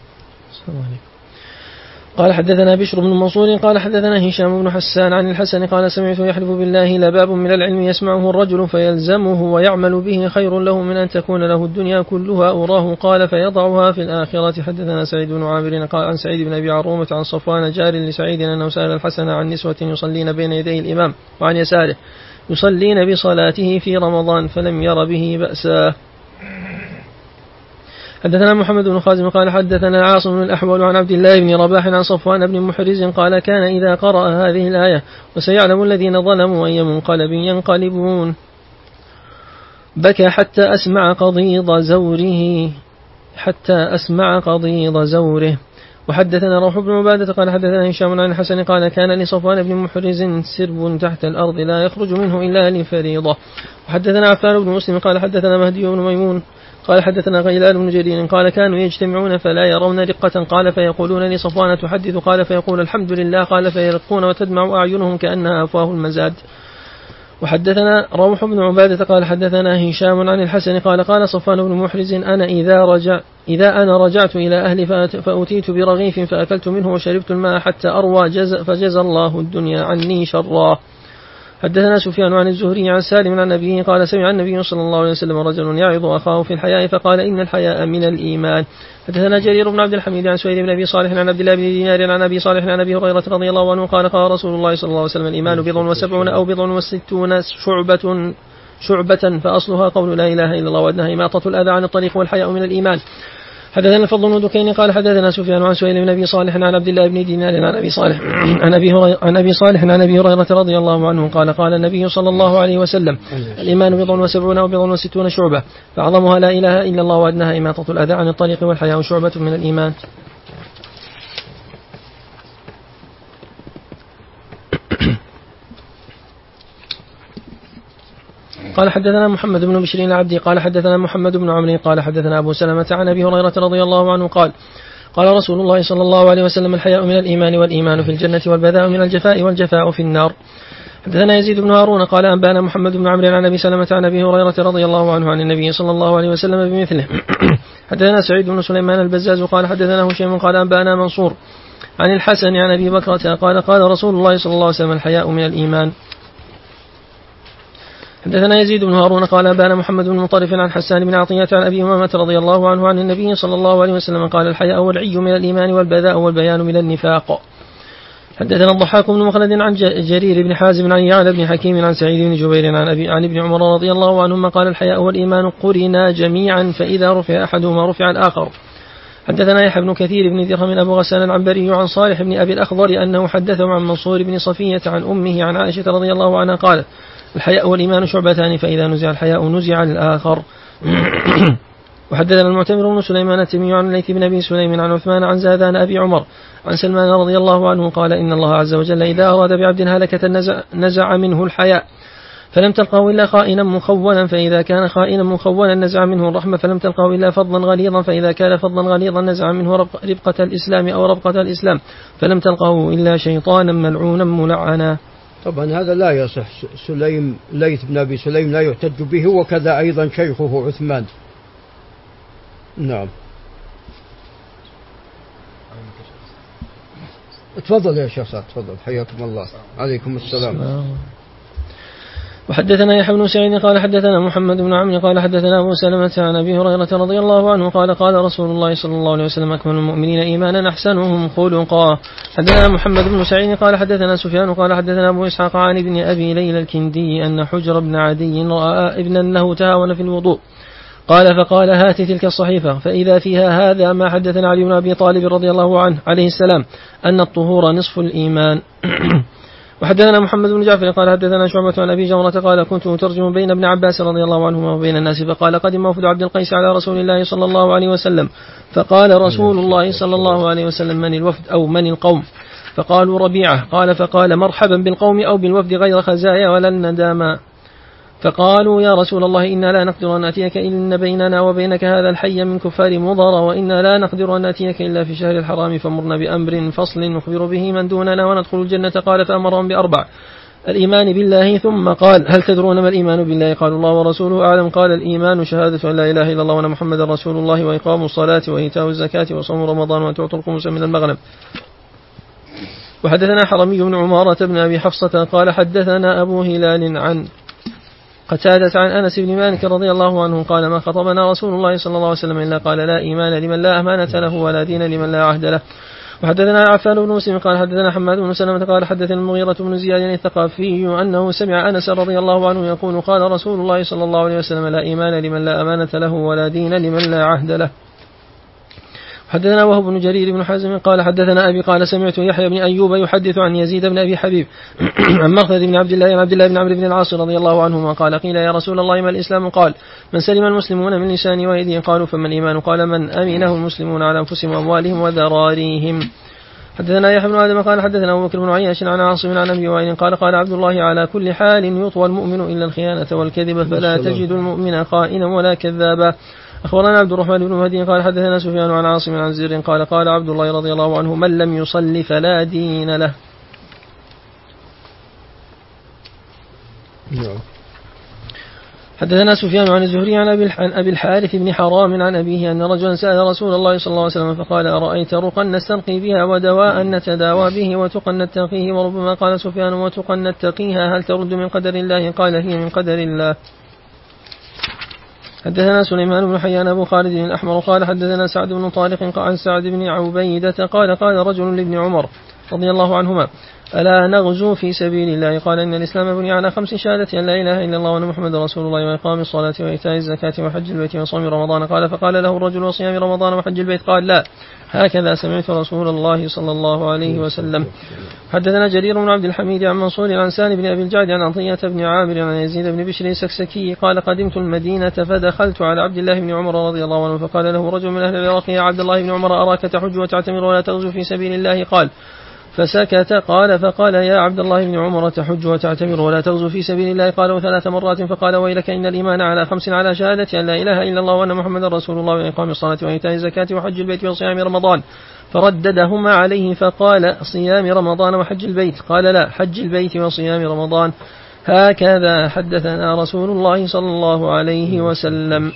قال حدثنا بشر بن منصور قال حدثنا هشام بن حسان عن الحسن قال سمعت يحلف بالله لباب من العلم يسمعه الرجل فيلزمه ويعمل به خير له من أن تكون له الدنيا كلها أراه قال فيضعها في الآخرة. حدثنا سعيد بن عامر قال عن سعيد بن أبي عرومة عن صفوان جار لسعيد أنه سأل الحسن عن نسوة يصلين بين يدي الإمام وعن يساره يصلين بصلاته في رمضان فلم ير به بأسا. حدثنا محمد بن خازم قال حدثنا عاصم بن الأحول عن عبد الله بن رباح عن صفوان بن محرز قال كان إذا قرأ هذه الآية وسيعلم الذين ظلموا أي منقلب ينقلبون بكى حتى أسمع قضيض زوره حتى أسمع قضيض زوره. وحدثنا روح بن عبادة قال حدثنا هشام عن الحسن قال كان لصفوان بن محرز سرب تحت الأرض لا يخرج منه إلا لفريضة. وحدثنا عفان بن مسلم قال حدثنا مهدي بن ميمون قال حدثنا غيلان بن جرير قال كانوا يجتمعون فلا يرون رقة قال فيقولون لصفوان تحدث قال فيقول الحمد لله قال فيرقون وتدمع أعينهم كأنها أفواه المزاد. وحدثنا روح بن عبادة قال حدثنا هشام عن الحسن قال قال صفوان بن محرز أنا إذا رجع إذا أنا رجعت إلى أهلي فأتيت برغيف فأكلت منه وشربت الماء حتى أروى جز فجزى الله الدنيا عني شرا. حدثنا سفيان عن الزهري عن سالم عن أبيه قال سمع النبي صلى الله عليه وسلم رجل يعظ أخاه في الحياء فقال إن الحياء من الإيمان. حدثنا جرير بن عبد الحميد عن سويد بن أبي صالح عن عبد الله بن دينار عن أبي صالح عن أبي هريرة رضي الله عنه قال قال رسول الله صلى الله عليه وسلم الإيمان بضع وسبعون أو بضع وستون شعبة شعبة فأصلها قول لا إله إلا الله وأدناها إماطة الأذى عن الطريق والحياء من الإيمان. حدثنا الفضل بن دكين قال حدثنا سفيان عن سهيل بن أبي صالح عن عبد الله بن دينار عن أبي صالح عن أبي عن أبي صالح عن أبي هريرة رضي الله عنه قال قال النبي صلى الله عليه وسلم الإيمان بضع وسبعون أو بضع وستون شعبة فأعظمها لا إله إلا الله وأدناها إماطة الأذى عن الطريق والحياء شعبة من الإيمان. قال حدثنا محمد بن بشير العبدي قال حدثنا محمد بن عمرو قال حدثنا أبو سلمة عن أبي هريرة رضي الله عنه قال قال رسول الله صلى الله عليه وسلم الحياء من الإيمان والإيمان في الجنة والبذاء من الجفاء والجفاء في النار. حدثنا يزيد بن هارون قال أنبانا محمد بن عمرو عن أبي سلمة عن أبي هريرة رضي الله عنه عن النبي صلى الله عليه وسلم بمثله. حدثنا سعيد بن سليمان البزاز قال حدثنا هشيم قال أنبانا منصور عن الحسن عن أبي بكرة قال قال رسول الله صلى الله عليه وسلم الحياء من الإيمان. حدثنا يزيد بن هارون قال أنبانا محمد بن مطرف عن حسان بن عطية عن أبي أمامة رضي الله عنه عن النبي صلى الله عليه وسلم قال الحياء والعي من الإيمان والبذاء والبيان من النفاق. حدثنا الضحاك بن مخلد عن جرير بن حازم عن يعلى بن حكيم عن سعيد بن جبير عن أبي عن ابن عمر رضي الله عنهما قال الحياء والإيمان قرنا جميعا فإذا رفع أحدهما رفع الآخر. حدثنا يحيى بن كثير بن درهم أبو غسان العنبري عن صالح بن أبي الأخضر أنه حدثه عن منصور بن صفية عن أمه عن عائشة رضي الله عنها قالت الحياء والإيمان شعبتان فإذا نزع الحياء نزع الآخر. وحدثنا المعتمر بن سليمان التيمي عن الليث بن أبي سليم عن عثمان عن زادان أبي عمر عن سلمان رضي الله عنه قال إن الله عز وجل إذا أراد بعبد هلكة نزع, نزع منه الحياء فلم تلقه إلا خائنا مخونا فإذا كان خائنا مخونا نزع منه الرحمة فلم تلقه إلا فضلا غليظا فإذا كان فضلا غليظا نزع منه ربقة الإسلام أو ربقة الإسلام فلم تلقه إلا شيطانا ملعونا ملعنا. طبعا هذا لا يصح. سليم ليث بن أبي سليم لا يحتج به وكذا أيضا شيخه عثمان. نعم. تفضل يا شيخ سعد تفضل حياكم الله. عليكم السلام. وحدثنا يحيى بن سعيد قال حدثنا محمد بن عمرو قال حدثنا أبو سلمة عن أبي هريرة رضي الله عنه قال قال رسول الله صلى الله عليه وسلم أكمل المؤمنين إيمانا أحسنهم خلقا. حدثنا محمد بن سعيد قال حدثنا سفيان قال حدثنا أبو إسحاق عن ابن أبي ليلى الكندي أن حجر بن عدي رأى ابنا له تهاون في الوضوء قال فقال هات تلك الصحيفة فإذا فيها هذا ما حدثنا علي بن أبي طالب رضي الله عنه عليه السلام أن الطهور نصف الإيمان. وحدثنا محمد بن جعفر قال حدثنا شعبة عن أبي جمرة قال كنت أترجم بين ابن عباس رضي الله عنهما وبين الناس فقال قدم وفد عبد القيس على رسول الله صلى الله عليه وسلم فقال رسول الله صلى الله عليه وسلم من الوفد أو من القوم فقالوا ربيعة قال فقال مرحبا بالقوم أو بالوفد غير خزايا ولا الندامة فقالوا يا رسول الله إنا لا نقدر أن نأتيك إن بيننا وبينك هذا الحي من كفار مضر وإنا لا نقدر أن نأتيك إلا في شهر الحرام فمرنا بأمر فصل نخبر به من دوننا وندخل الجنة قال فأمرهم بأربع الإيمان بالله ثم قال هل تدرون ما الإيمان بالله قالوا الله ورسوله أعلم قال الإيمان شهادة أن لا إله إلا الله وأن محمد رسول الله وإقام الصلاة وإيتاء الزكاة وصوم رمضان وأن تعطوا الخمس من المغنم. وحدثنا حرمي بن عمارة بن أبي حفصة قال حدثنا أبو هلال عن قتادة عن أنس بن مالك رضي الله عنه قال ما خطبنا رسول الله صلى الله عليه وسلم إلا قال لا إيمان لمن لا أمانة له ولا دين لمن لا عهد له. وحدثنا عفان بن مسلم قال حدثنا حماد بن سلمة قال حدثنا المغيرة بن زياد الثقافي أنه سمع أنس رضي الله عنه يقول قال رسول الله صلى الله عليه وسلم لا إيمان لمن لا أمانة له ولا دين لمن لا عهد له. حدثنا وهب بن جرير بن حازم قال حدثنا أبي قال سمعت يحيى بن أيوب يحدث عن يزيد بن أبي حبيب عن مخلد بن عبد الله عن عبد الله بن عمرو بن العاص رضي الله عنهما قال قيل يا رسول الله ما الإسلام قال من سلم المسلمون من لسانه ويده قالوا فما الإيمان قال من أمنه المسلمون على أنفسهم وأموالهم وذراريهم. حدثنا يحيى بن آدم قال حدثنا أبو بكر بن عياش عن عاصم عن أبي وائل قال قال عبد الله على كل حال يطوى المؤمن إلا الخيانة والكذب فلا تجد المؤمن خائنا ولا كذابا. أخبرنا عبد الرحمن بن مهدي قال حدثنا سفيان عن عاصم عن زر قال قال عبد الله رضي الله عنه من لم يصل فلا دين له. حدثنا سفيان عن الزهري عن أبي الحارث بن حرام عن أبيه أن رجلا سأل رسول الله صلى الله عليه وسلم فقال أرأيت رقا نسترقي بها ودواء نتداوى به وتقا نتقيه وربما قال سفيان وتقا نتقيها هل ترد من قدر الله قال هي من قدر الله. حدثنا سليمان بن حيان أبو خالد الأحمر قال حدثنا سعد بن طارق عن سعد بن عبيدة قال قال رجل لابن عمر رضي الله عنهما ألا نغزو في سبيل الله قال إن الإسلام بني على خمس شهادة أن لا إله إلا الله وأن محمد رسول الله وإقام الصلاة وإيتاء الزكاة وحج البيت وصوم رمضان قال فقال له الرجل وصيام رمضان وحج البيت قال لا هكذا سمعت رسول الله صلى الله عليه وسلم. حدثنا جرير بن عبد الحميد عن منصور عن سالم بن أبي الجعد عن عطية بن عامر عن يزيد بن بشر السكسكي قال قدمت المدينة فدخلت على عبد الله بن عمر رضي الله عنه فقال له رجل من أهل العراق يا عبد الله بن عمر أراك تحج وتعتمر ولا تغزو في سبيل الله قال فسكت قال فقال يا عبد الله بن عمر تحج وتعتمر ولا تغزو في سبيل الله قال ثلاث مرات فقال ويلك إن الإيمان على خمس على شهادة أن لا إله إلا الله وأن محمد رسول الله وإقام الصلاة وإيتاء الزكاة وحج البيت وصيام رمضان فرددهما عليه فقال صيام رمضان وحج البيت قال لا حج البيت وصيام رمضان هكذا حدثنا رسول الله صلى الله عليه وسلم.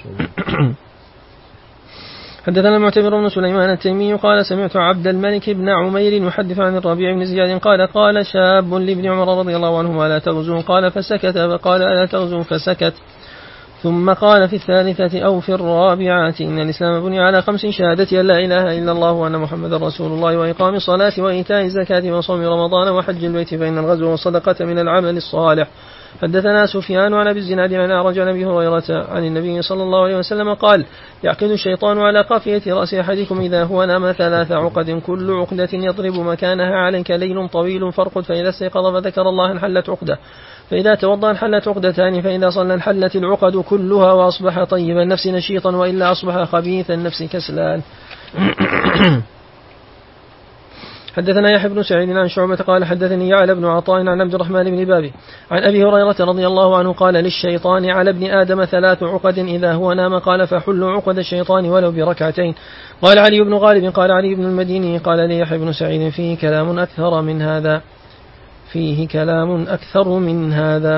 حدثنا المعتمر بن سليمان التيمي قال سمعت عبد الملك بن عمير يحدث عن الربيع بن زياد قال قال شاب لابن عمر رضي الله عنه ألا تغزو قال فسكت فقال ألا تغزو فسكت ثم قال في الثالثة أو في الرابعة إن الإسلام بني على خمس شهادة أن لا إله إلا الله وأن محمد رسول الله وإقام الصلاة وإيتاء الزكاة وصوم رمضان وحج البيت فإن الغزو والصدقة من العمل الصالح. حدثنا سفيان عن أبي الزناد عن أعرج عن أبي هريرة عن النبي صلى الله عليه وسلم قال يعقد الشيطان على قافية رأس أحدكم إذا هو نام ثلاث عقد كل عقدة يضرب مكانها عليك ليل طويل فارقد فإذا استيقظ فذكر الله انحلت عقدة فإذا توضأ انحلت عقدتان فإذا صلى انحلت العقد كلها وأصبح طيب النفس نشيطا وإلا أصبح خبيث النفس كسلان. حدثنا يحيى بن سعيد عن شعبة قال حدثني يعلى بن عطاء عن عبد الرحمن بن بابي عن أبي هريرة رضي الله عنه قال للشيطان على ابن آدم ثلاث عقد إذا هو نام قال فحلوا عقد الشيطان ولو بركعتين. قال علي بن غالب قال علي بن المديني قال لي يحيى بن سعيد فيه كلام أكثر من هذا فيه كلام أكثر من هذا.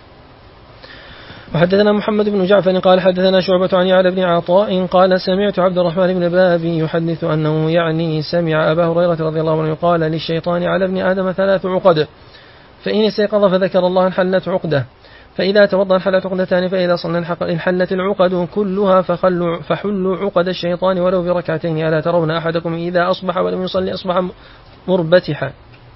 وحدثنا محمد بن جعفر قال حدثنا شعبة عن يعلى بن عطاء قال سمعت عبد الرحمن بن بابي يحدث أنه يعني سمع أبا هريرة رضي الله عنه قال للشيطان على ابن آدم ثلاث عقد فإن استيقظ فذكر الله انحلت عقدة فإذا توضأ انحلت عقدتان، فإذا صلى انحلت العقد كلها فخلوا فحلوا عقد الشيطان ولو بركعتين. ألا ترون أحدكم إذا أصبح ولم يصلي أصبح مربتحا.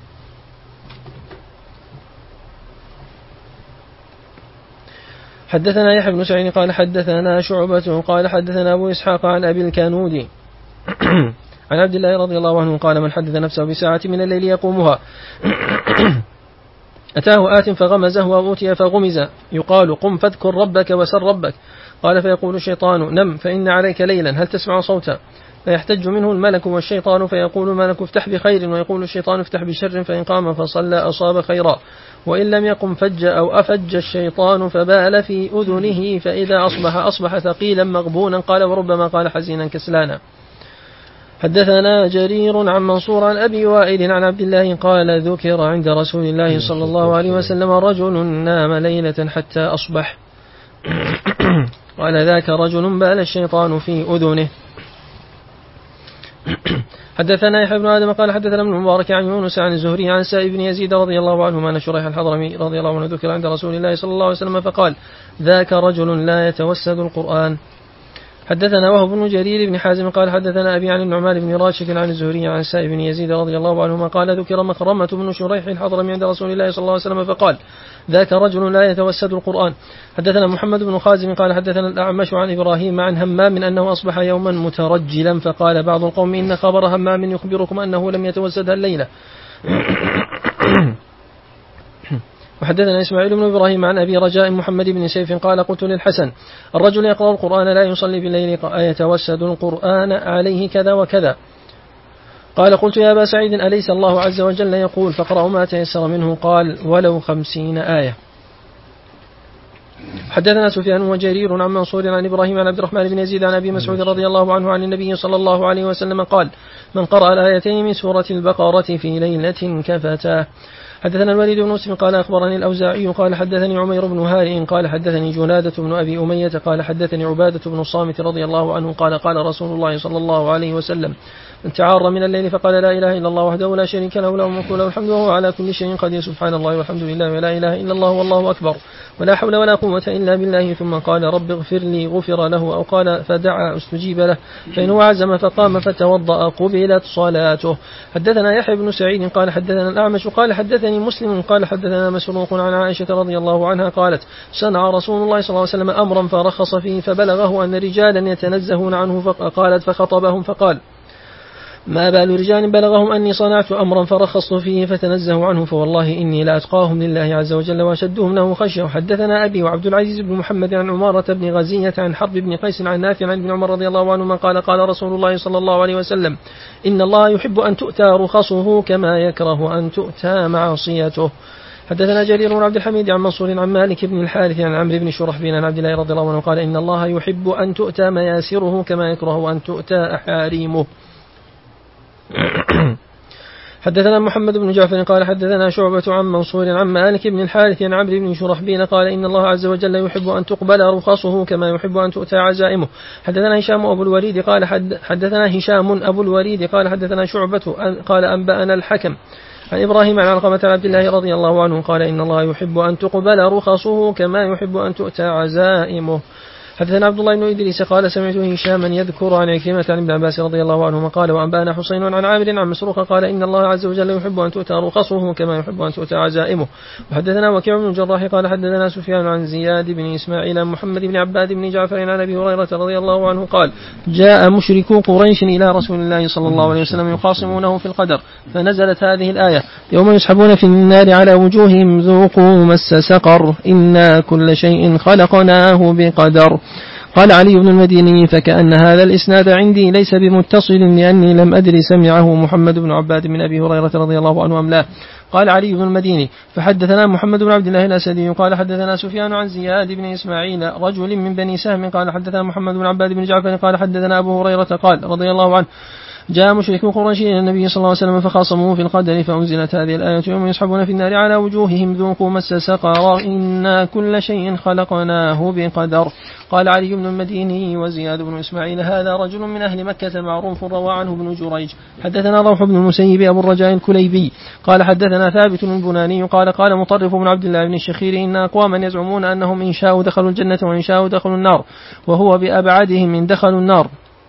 حدثنا يحيى بن سعيد قال حدثنا شعبة قال حدثنا أبو إسحاق عن أبي الكانودي عن عبد الله رضي الله عنه قال من حدث نفسه بساعة من الليل يقومها أتاه آت فغمزه وأوتي فغمز يقال قم فاذكر ربك وسر ربك، قال فيقول الشيطان نم فإن عليك ليلا هل تسمع صوتا، فيحتج منه الملك والشيطان، فيقول الملك افتح بخير، ويقول الشيطان افتح بشر، فإن قام فصلى أصاب خيرا، وإن لم يقم فج أو أفج الشيطان فبال في أذنه، فإذا أصبح أصبح ثقيلا مغبونا، قال وربما قال حزينا كسلانا. حدثنا جرير عن منصور عن أبي وائل عن عبد الله قال ذكر عند رسول الله صلى الله عليه وسلم رجل نام ليلة حتى أصبح قال ذاك رجل بال الشيطان في أذنه. حدثنا يحيى بن آدم قال حدثنا ابن المبارك عن يونس عن الزهري عن سائب بن يزيد رضي الله عنه أن شريح الحضرمي رضي الله عنه ذكر عند رسول الله صلى الله عليه وسلم فقال ذاك رجل لا يتوسد القرآن. حدثنا وهب بن جرير بن حازم قال حدثنا أبي عن النعمان بن راشد عن الزهري عن سائب بن يزيد رضي الله عنهما قال ذكر مخرمة بن شريح الحضرمي عند رسول الله صلى الله عليه وسلم فقال ذاك رجل لا يتوسد القرآن. حدثنا محمد بن خازم قال حدثنا الأعمش عن إبراهيم عن همام أنه أصبح يوما مترجلا، فقال بعض القوم إن خبر همام يخبركم أنه لم يتوسدها الليلة. وحدثنا إسماعيل بن إبراهيم عن أبي رجاء محمد بن سيف قال قلت للحسن الرجل يقرأ القرآن لا يصلي بالليل يتوسد القرآن عليه كذا وكذا، قال قلت يا أبا سعيد أليس الله عز وجل يقول فاقرأوا ما تيسر منه، قال ولو خمسين آية. حدثنا سفيان وجرير عن منصور عن إبراهيم عن عبد الرحمن بن يزيد عن أبي مسعود رضي الله عنه عن النبي صلى الله عليه وسلم قال من قرأ الآيتين من سورة البقرة في ليلة كفتاه. حدثنا الوليد بن مسلم قال أخبرني الأوزاعي قال حدثني عمير بن هارئ قال حدثني جنادة بن أبي أمية قال حدثني عبادة بن الصامت رضي الله عنه قال قال رسول الله صلى الله عليه وسلم من تعار من الليل فقال لا إله إلا الله وحده لا شريك له له الملك وله الحمد وهو على كل شيء قدير سبحان الله والحمد لله ولا إله إلا الله والله أكبر ولا حول ولا قوة إلا بالله، ثم قال رب اغفر لي غفر له، أو قال فدعا استجيب له، فإن عزم فقام فتوضأ قبلت صلاته. حدثنا يحيى بن سعيد قال حدثنا الأعمش قال حدثني مسلم قال حدثنا مسروق عن عائشة رضي الله عنها قالت صنع رسول الله صلى الله عليه وسلم أمرا فرخص فيه فبلغه أن رجالا يتنزهون عنه، فقالت فخطبهم فقال ما بال رجال بلغهم أني صنعت أمرا فرخصت فيه فتنزهوا عنه، فوالله إني لأتقاهم لله عز وجل وأشدهم له خشية. وحدثنا أبي وعبد العزيز بن محمد عن عمارة بن غزية عن حرب بن قيس عن نافع عن ابن عمر رضي الله عنهما قال قال رسول الله صلى الله عليه وسلم إن الله يحب أن تؤتى رخصه كما يكره أن تؤتى معصيته. حدثنا جرير بن عبد الحميد عن منصور عن مالك بن الحارث عن عمرو بن شرحبيل عن عبد الله رضي الله عنه قال إن الله يحب أن تؤتى مياسره كما يكره أن تؤتى أحاريمه. حدثنا محمد بن جعفر قال حدثنا شعبة عن منصور عن مالك بن الحارث عن عمرو بن شرحبيل قال إن الله عز وجل يحب أن تقبل رخصه كما يحب أن تؤتى عزائمه. حدثنا هشام أبو الوليد قال حدثنا هشام أبو الوليد قال حدثنا شعبة قال أنبأنا الحكم عن إبراهيم عن علقمة عن عبد الله رضي الله عنه قال إن الله يحب أن تقبل رخصه كما يحب أن تؤتى عزائمه. حدثنا عبد الله بن إدريس قال سمعت هشاما يذكر عن عكرمة عن ابن عباس رضي الله عنهما قال وأنبأنا حسين عن عامر عن مسروق قال إن الله عز وجل يحب أن تؤتى رخصه كما يحب أن تؤتى عزائمه. وحدثنا وكيع بن الجراح قال حدثنا سفيان عن زياد بن إسماعيل عن محمد بن عباد بن جعفر عن أبي هريرة رضي الله عنه قال جاء مشركو قريش إلى رسول الله صلى الله عليه وسلم يخاصمونه في القدر، فنزلت هذه الآية يوم يسحبون في النار على وجوههم ذوقوا مس سقر إنا كل شيء خلقناه بقدر. قال علي بن المديني فكأن هذا الإسناد عندي ليس بمتصل لأني لم أدري سمعه محمد بن عباد من أبي هريرة رضي الله عنه أم لا. قال علي بن المديني فحدثنا محمد بن عبد الله الأسدي قال حدثنا سفيان عن زياد بن إسماعيل رجل من بني سهم قال حدثنا محمد بن عباد بن جعفر قال حدثنا أبو هريرة قال رضي الله عنه جاء مشرك قريش إلى النبي صلى الله عليه وسلم فخاصموه في القدر فأنزلت هذه الآية يوم يسحبون في النار على وجوههم ذوقوا مس سقر إنا كل شيء خلقناه بقدر. قال علي بن المديني وزياد بن إسماعيل هذا رجل من أهل مكة معروف روى عنه ابن جريج. حدثنا روح بن المسيب أبو الرجاء الكليبي قال حدثنا ثابت البناني قال قال مطرف بن عبد الله بن الشخير إن أقواما يزعمون أنهم إن شاءوا دخلوا الجنة وإن شاءوا دخلوا النار وهو بأبعدهم من دخلوا النار.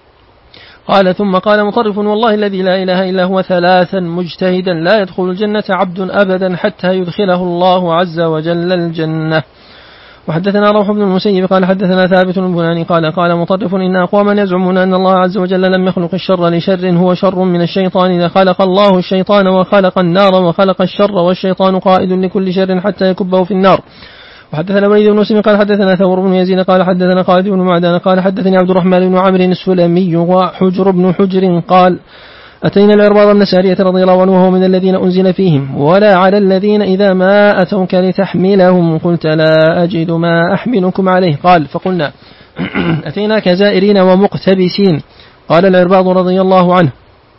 قال ثم قال مطرف والله الذي لا إله إلا هو ثلاثا مجتهدا لا يدخل الجنة عبد أبدا حتى يدخله الله عز وجل الجنة. وحدثنا روح بن المسيب قال حدثنا ثابت البناني قال قال مطرف إن أقواما يزعمون أن الله عز وجل لم يخلق الشر لشر هو شر من الشيطان إذا خلق الله الشيطان وخلق النار وخلق الشر والشيطان قائد لكل شر حتى يكبه في النار. وحدثنا وليد بن مسلم قال حدثنا ثور بن يزيد قال حدثنا خالد بن معدان قال حدثني عبد الرحمن بن عمرو السلمي وحجر بن حجر قال أتينا العرباض بن سارية رضي الله عنه وهو من الذين أنزل فيهم ولا على الذين إذا ما أتوك لتحملهم قلت لا أجد ما أحملكم عليه قال فقلنا أتيناك زائرين ومقتبسين. قال العرباض رضي الله عنه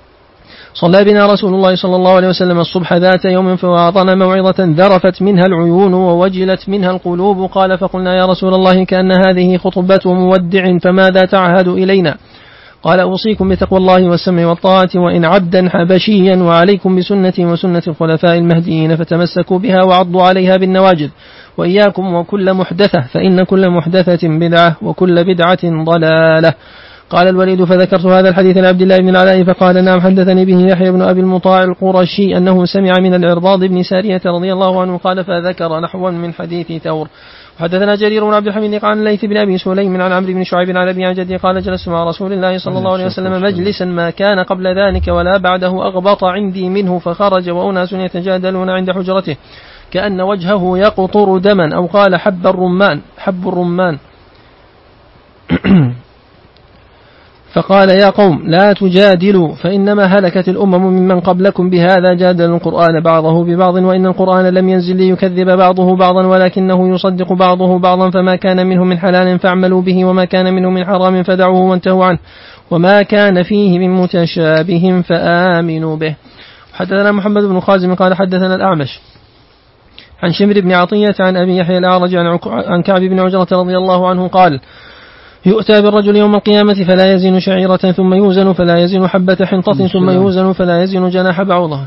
صلى بنا رسول الله صلى الله عليه وسلم الصبح ذات يوم فوعظنا موعظة ذرفت منها العيون ووجلت منها القلوب. قال فقلنا يا رسول الله كأن هذه خطبة مودع فماذا تعهد إلينا؟ قال أوصيكم بتقوى الله والسمع والطاعة وإن عبدا حبشيا وعليكم بسنتي وسنة الخلفاء المهديين فتمسكوا بها وعضوا عليها بالنواجذ وإياكم وكل محدثة فإن كل محدثة بدعة وكل بدعة ضلالة. قال الوليد فذكرت هذا الحديث لعبد الله بن العلاء فقال نعم حدثني به يحيى بن أبي المطاع القرشي أنه سمع من العرباض بن سارية رضي الله عنه قال فذكر نحوا من حديث ثور. وحدثنا جرير بن عبد الحميد عن الليث بن أبي سليم عن عمرو بن شعيب عن أبي عن جدي قال جلست مع رسول الله صلى الله عليه وسلم مجلسا ما كان قبل ذلك ولا بعده أغبط عندي منه فخرج وأناس يتجادلون عند حجرته كأن وجهه يقطر دما أو قال حب الرمان حب الرمان فقال يا قوم لا تجادلوا فإنما هلكت الأمم ممن قبلكم بهذا جادلوا القرآن بعضه ببعض وإن القرآن لم ينزل ليكذب بعضه بعضا ولكنه يصدق بعضه بعضا فما كان منه من حلال فاعملوا به وما كان منه من حرام فدعوه وانتهوا عنه وما كان فيه من متشابه فآمنوا به. حدثنا محمد بن خازم قال حدثنا الأعمش عن شمر بن عطية عن أبي يحيى الأعرج عن كعب بن عجرة رضي الله عنه قال يؤتى بالرجل يوم القيامة فلا يزن شعيرة ثم يوزن فلا يزن حبة حنطة ثم يوزن فلا يزن جناح بعوضة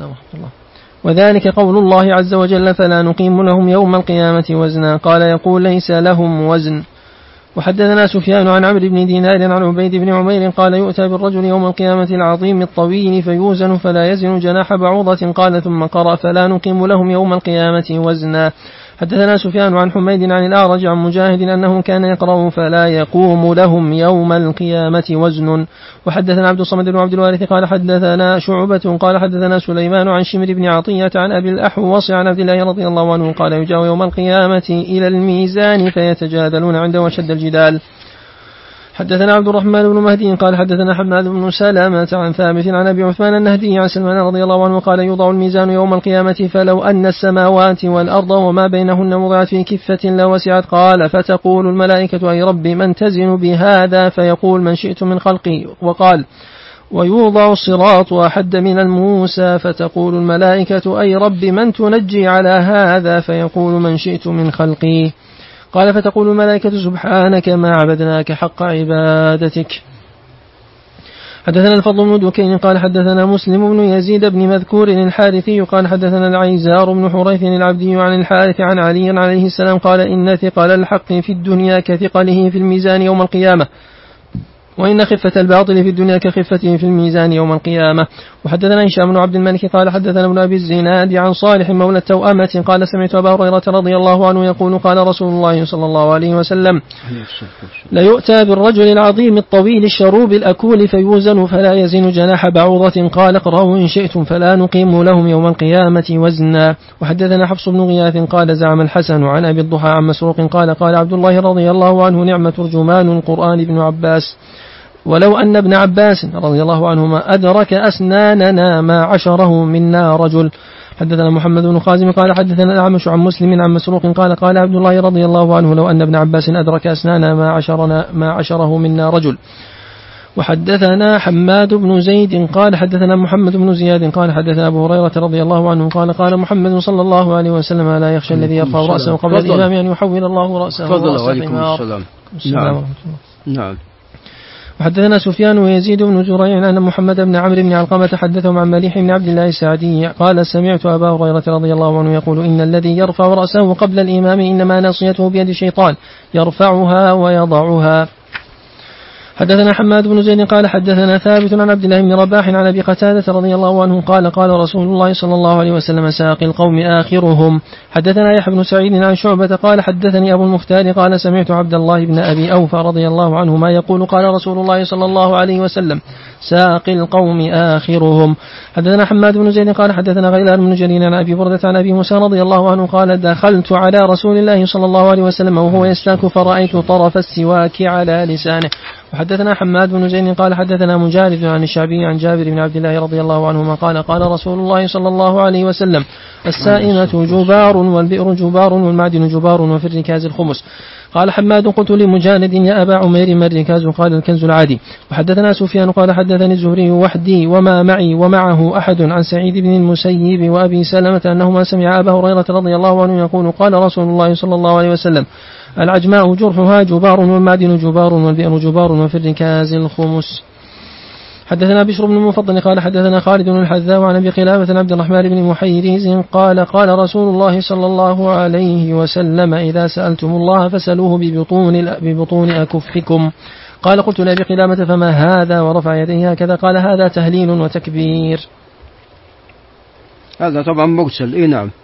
وذلك قول الله عز وجل فلا نقيم لهم يوم القيامة وزنا قال يقول ليس لهم وزن. وحدثنا سفيان عن عمرو بن دينار عن عبيد بن عمير قال يؤتى بالرجل يوم القيامة العظيم الطويل فيوزن فلا يزن جناح بعوضة قال ثم قرأ فلا نقيم لهم يوم القيامة وزنا. حدثنا سفيان عن حميد عن الأعرج عن مجاهد أنه كان يقرأ فلا يقوم لهم يوم القيامة وزن. وحدثنا عبد الصمد بن عبد الوارث قال حدثنا شعبة قال حدثنا سليمان عن شمر بن عطية عن أبي الأحوص عن عبد الله رضي الله عنه قال يجاء يوم القيامة إلى الميزان فيتجادلون عنده وشد الجدال. حدثنا عبد الرحمن بن مهدي قال حدثنا حماد بن سلامة عن ثابت عن أبي عثمان النهدي عن سلمان رضي الله عنه قال يوضع الميزان يوم القيامة فلو أن السماوات والأرض وما بينهن وضعت في كفة لوسعت قال فتقول الملائكة أي رب من تزن بهذا فيقول من شئت من خلقي وقال ويوضع الصراط أحد من الموسى فتقول الملائكة أي رب من تنجي على هذا فيقول من شئت من خلقي قال فتقول الملائكة سبحانك ما عبدناك حق عبادتك. حدثنا الفضل بن دكين قال حدثنا مسلم بن يزيد بن مذكور الحارثي قال حدثنا العيزار بن حريث العبدي عن الحارث عن علي عليه السلام قال إن ثقل الحق في الدنيا كثقله في الميزان يوم القيامة وإن خفة الباطل في الدنيا كخفته في الميزان يوم القيامة. وحدثنا هشام بن عبد الملك قال حدثنا ابن أبي الزناد عن صالح مولى التوأمة قال سمعت أبا هريرة رضي الله عنه يقول قال رسول الله صلى الله عليه وسلم ليؤتى بالرجل العظيم الطويل الشروب الأكول فيوزن فلا يزن جناح بعوضة قال اقرأوا إن شئتم فلا نقيم لهم يوم القيامة وزنا. وحدثنا حفص بن غياث قال زعم الحسن عن أبي الضحى عن مسروق قال قال عبد الله رضي الله عنه نعم ترجمان القرآن ابن عباس ولو أن ابن عباس رضي الله عنهما أدرك أسناننا ما عشره منا رجل. حدثنا محمد بن خازم قال حدثنا الأعمش عن مسلم عن مسروق قال قال عبد الله رضي الله عنه لو أن ابن عباس أدرك أسناننا ما عشرنا ما عشره منا رجل. وحدثنا حماد بن زيد قال حدثنا محمد بن زياد قال حدثنا أبو هريرة رضي الله عنه قال قال محمد صلى الله عليه وسلم لا يخشى الذي يرفع رأسه قبل الإمام أن يحول الله رأسه رأس السلام. نعم. نعم. وحدثنا سفيان ويزيد بن زريع أن محمد بن عمرو بن علقمة حدثهم عن مليح بن عبد الله السعدي قال سمعت أبا هريرة رضي الله عنه يقول إن الذي يرفع رأسه قبل الإمام إنما ناصيته بيد الشيطان يرفعها ويضعها. حدثنا حماد بن زيد قال حدثنا ثابت عن عبد الله بن رباح عن أبي قتادة رضي الله عنه قال قال رسول الله صلى الله عليه وسلم ساقي القوم آخرهم. حدثنا يحيى بن سعيد عن شعبة قال حدثني أبو المختار قال سمعت عبد الله بن أبي أوفى رضي الله عنه ما يقول قال رسول الله صلى الله عليه وسلم ساقي القوم آخرهم. حدثنا حماد بن زيد قال حدثنا غيلان بن جرير عن أبي بردة عن أبي موسى رضي الله عنه قال دخلت على رسول الله صلى الله عليه وسلم وهو يستاك فرأيت طرف السواك على لسانه. وحدثنا حماد بن زيد قال حدثنا مجالد عن الشعبي عن جابر بن عبد الله رضي الله عنهما قال قال رسول الله صلى الله عليه وسلم السائمة جبار والبئر جبار والمعدن جبار وفي الركاز الخمس. قال حماد قلت لمجالد يا أبا عمير ما الركاز قال الكنز العادي. وحدثنا سفيان قال حدثني الزهري وحدي وما معي ومعه أحد عن سعيد بن المسيب وأبي سلمة أنهما سمع أبا هريرة رضي الله عنه يقول قال رسول الله صلى الله عليه وسلم العجماء جرحها جبار والمعدن جبار والبئر جبار وفي الركاز الخمس. حدثنا بشر بن المفضل قال حدثنا خالد بن الحذاء عن أبي قلابة عبد الرحمن بن محيريز قال قال رسول الله صلى الله عليه وسلم إذا سألتم الله فسألوه ببطون, ببطون أكفكم. قال قلت لأبي قلابة فما هذا ورفع يديه هكذا قال هذا تهليل وتكبير. هذا طبعا مرسل. إيه نعم.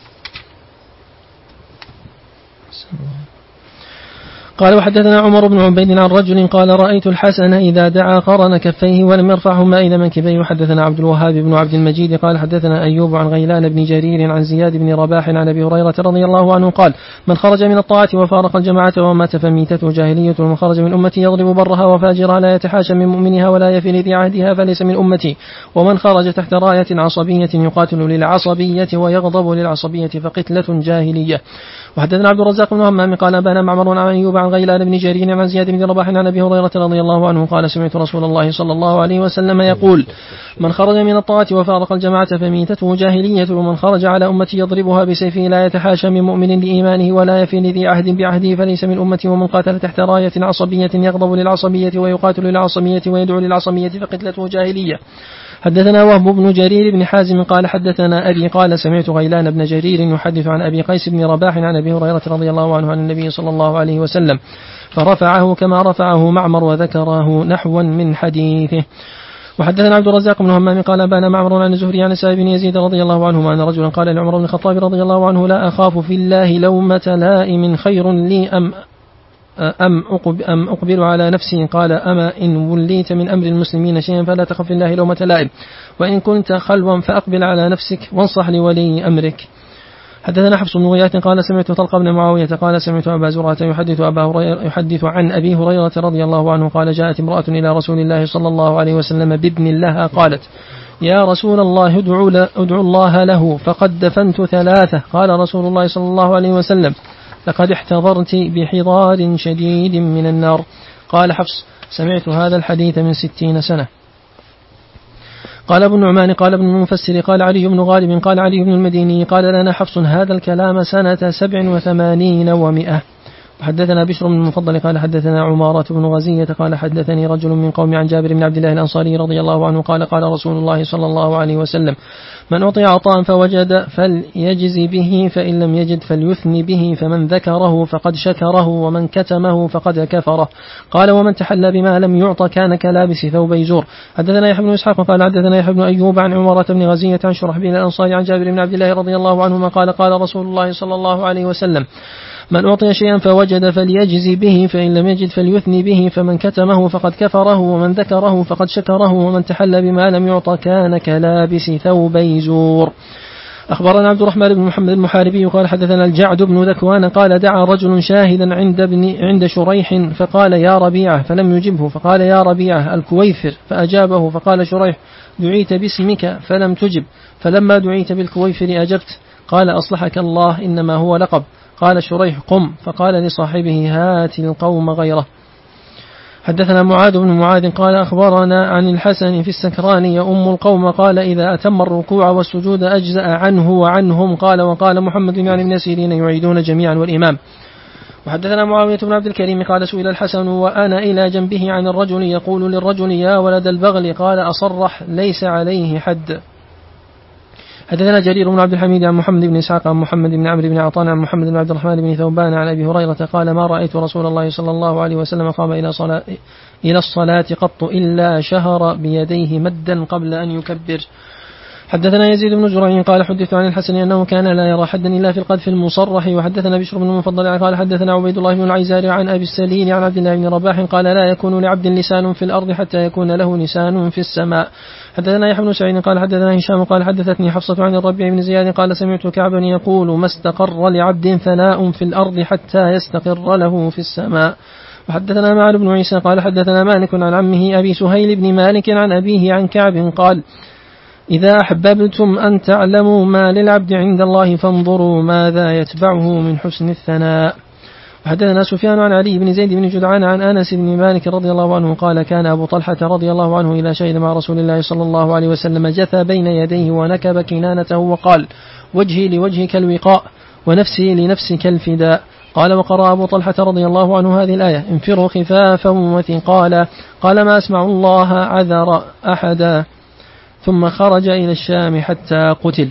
قال وحدثنا عمر بن عبيد عن رجل قال رأيت الحسن إذا دعا قرن كفيه ولم يرفعهما إلى منكبيه. وحدثنا عبد الوهاب بن عبد المجيد قال حدثنا أيوب عن غيلان بن جرير عن زياد بن رباح عن أبي هريرة رضي الله عنه قال من خرج من الطاعة وفارق الجماعة ومات فميتته جاهلية ومن خرج من أمتي يضرب برها وفاجرها لا يتحاشى من مؤمنها ولا يفي لذي عهدها فليس من أمتي ومن خرج تحت راية عصبية يقاتل للعصبية ويغضب للعصبية فقتلة جاهلية. وحدثنا عبد الرزاق بن همام قال أنبانا معمر عن أيوب عن غيلان بن جرير عن زياد بن رباح عن أبي هريرة رضي الله عنه قال سمعت رسول الله صلى الله عليه وسلم يقول من خرج من الطاعة وفارق الجماعة فميتته جاهلية ومن خرج على أمتي يضربها بسيفه لا يتحاشى من مؤمن لإيمانه ولا يفي لذي عهد بعهده فليس من أمتي ومن قاتل تحت راية عصبية يغضب للعصبية ويقاتل للعصبية ويدعو للعصبية فقتلته جاهلية. حدثنا وهب بن جرير بن حازم قال حدثنا أبي قال سمعت غيلان بن جرير يحدث عن أبي قيس بن رباح عن أبي هريرة رضي الله عنه عن النبي صلى الله عليه وسلم فرفعه كما رفعه معمر وذكره نحوا من حديثه. وحدثنا عبد الرزاق بن همام قال أنبانا معمر عن الزهري عن سعيد بن يزيد رضي الله عنهما أن رجلا قال لعمر بن الخطاب رضي الله عنه لا أخاف في الله لومة لائم خير لي أم أم أم أقبل على نفسي قال أما إن وليت من أمر المسلمين شيئا فلا تخف في الله لومة لائم وإن كنت خلوا فأقبل على نفسك وانصح لولي أمرك. حدثنا حفص بن غياث قال سمعت طلق بن معاوية قال سمعت أبا زرعة يحدث, أبا هريرة يحدث عن أبي هريرة رضي الله عنه قال جاءت امرأة إلى رسول الله صلى الله عليه وسلم بابن لها قالت يا رسول الله ادعو الله له فقد دفنت ثلاثة. قال رسول الله صلى الله عليه وسلم لقد احتضرت بحضار شديد من النار. قال حفص سمعت هذا الحديث من ستين سنة. قال ابن نعمان قال ابن المفسر قال علي بن غالب قال علي بن المديني قال لنا حفص هذا الكلام سنة سبع وثمانين ومئة. وحدثنا بشر بن المفضل قال حدثنا عمارة بن غزية قال حدثني رجل من قوم عن جابر بن عبد الله الأنصاري رضي الله عنه قال قال رسول الله صلى الله عليه وسلم من أعطي عطاء فوجد فليجزي به فإن لم يجد فليثني به فمن ذكره فقد شكره ومن كتمه فقد كفره. قال ومن تحلى بما لم يعط كان كلابس ثوبي زور. حدثنا يحيى بن إسحاق قال حدثنا يحيى بن أيوب عن عمارة بن غزية عن شرحبيل الأنصاري عن جابر بن عبد الله رضي الله عنهما قال قال رسول الله صلى الله عليه وسلم من أعطي شيئا فوجد فليجزي به فإن لم يجد فليثني به فمن كتمه فقد كفره ومن ذكره فقد شكره ومن تحلى بما لم يعط كان كلابس ثوبي زور. أخبرنا عبد الرحمن بن محمد المحاربي قال حدثنا الجعد بن ذكوان قال دعا رجل شاهدا عند ابن عند شريح فقال يا ربيعة فلم يجبه فقال يا ربيعة الكويفر فأجابه فقال شريح دعيت باسمك فلم تجب فلما دعيت بالكويفر أجبت قال أصلحك الله إنما هو لقب. قال شريح قم فقال لصاحبه هات القوم غيره. حدثنا معاذ بن معاذ قال أخبرنا عن الحسن في السكران يؤم القوم قال إذا أتم الركوع والسجود أجزأ عنه وعنهم قال وقال محمد يعني من سيرين يعيدون جميعا والإمام. وحدثنا معاوية بن عبد الكريم قال سئل الحسن وأنا إلى جنبه عن الرجل يقول للرجل يا ولد البغل قال أصرح ليس عليه حد. حدثنا جرير بن عبد الحميد عن محمد بن إسحاق عن محمد بن عمرو بن عطان عن محمد بن عبد الرحمن بن ثوبان عن أبي هريرة قال ما رأيت رسول الله صلى الله عليه وسلم قام إلى صلاة إلى الصلاة قط إلا شهر بيديه مدا قبل أن يكبر. حدثنا يزيد بن زريع قال حدثت عن الحسن أنه كان لا يرى حدا إلا في القذف المصرح. وحدثنا بشر بن المفضل قال حدثنا عبيد الله بن العيزاري عن أبي السليل عن عبد الله بن رباح قال لا يكون لعبد لسان في الأرض حتى يكون له لسان في السماء. حدثنا يحيى بن سعيد قال حدثنا هشام قال حدثتني حفصة عن الربيع بن زياد قال سمعت كعبا يقول ما استقر لعبد ثناء في الأرض حتى يستقر له في السماء. وحدثنا معن بن عيسى قال حدثنا مالك عن عمه أبي سهيل بن مالك عن أبيه عن كعب قال إذا أحببتم أن تعلموا ما للعبد عند الله فانظروا ماذا يتبعه من حسن الثناء. وحدثنا سفيان عن علي بن زيد بن جدعان عن أنس بن مالك رضي الله عنه قال كان أبو طلحة رضي الله عنه إلى شهد مع رسول الله صلى الله عليه وسلم جثى بين يديه ونكب كنانته وقال وجهي لوجهك الوقاء ونفسي لنفسك الفداء. قال وقرأ أبو طلحة رضي الله عنه هذه الآية انفروا خفافا وثقالا قال ما أسمع الله عذر أحدا ثم خرج إلى الشام حتى قتل.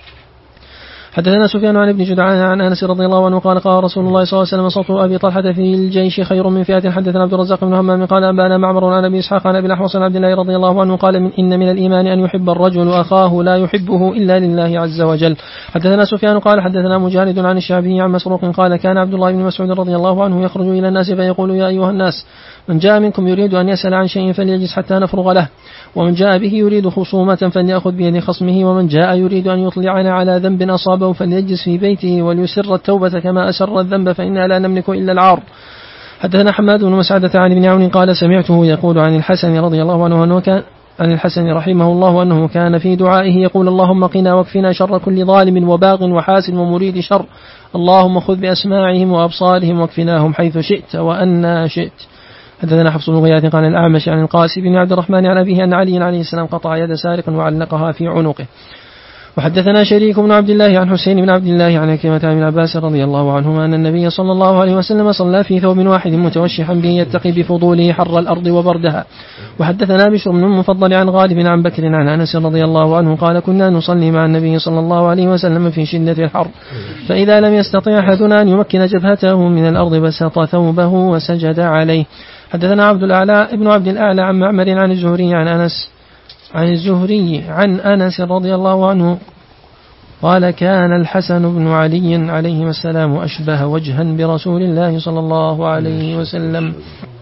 حدثنا سفيان عن ابن جدعان عن أنس رضي الله عنه قال قال رسول الله صلى الله عليه وسلم صوت أبي طلحة في الجيش خير من فئة. حدثنا عبد الرزاق بن همام قال أنبأنا معمر عن أبي إسحاق عن أبي الأحوص عن عبد الله رضي الله عنه قال من إن من الإيمان أن يحب الرجل أخاه لا يحبه إلا لله عز وجل. حدثنا سفيان قال حدثنا مجاهد عن الشعبي عن مسروق قال كان عبد الله بن مسعود رضي الله عنه يخرج إلى الناس فيقول يا أيها الناس من جاء منكم يريد أن يسأل عن شيء فليجلس حتى نفرغ له ومن جاء به يريد خصومة فليأخذ بيد خصمه ومن جاء يريد أن يطلعنا على ذنب أصابه فليجلس في بيته وليسر التوبة كما أسر الذنب فإنا لا نملك إلا العار. حدثنا حماد بن مسعدة عن ابن عون قال سمعته يقول عن الحسن رضي الله عنه أنه كان عن الحسن رحمه الله أنه كان في دعائه يقول اللهم قنا واكفنا شر كل ظالم وباغ وحاسد ومريد شر اللهم خذ بأسماعهم وأبصارهم واكفناهم حيث شئت وأنا شئت. حدثنا حفص بن غياث قال الأعمش عن القاسم بن عبد الرحمن عن أبيه أن علي عليه السلام قطع يد سارق وعلقها في عنقه. وحدثنا شريك بن عبد الله عن حسين بن عبد الله عن كلمة عن عباس رضي الله عنهما أن النبي صلى الله عليه وسلم صلى في ثوب واحد متوشحا به يتقي بفضوله حر الأرض وبردها. وحدثنا بشر بن المفضل عن غالب عن بكر عن أنس رضي الله عنه قال كنا نصلي مع النبي صلى الله عليه وسلم في شدة الحر فإذا لم يستطع أحدنا أن يمكن جبهته من الأرض بسط ثوبه وسجد عليه. حدثنا عبد الأعلى ابن عبد الأعلى عن معمر عن الزهري عن أنس عن الزهري عن أنس رضي الله عنه قال كان الحسن بن علي عليه السلام أشبه وجها برسول الله صلى الله عليه وسلم.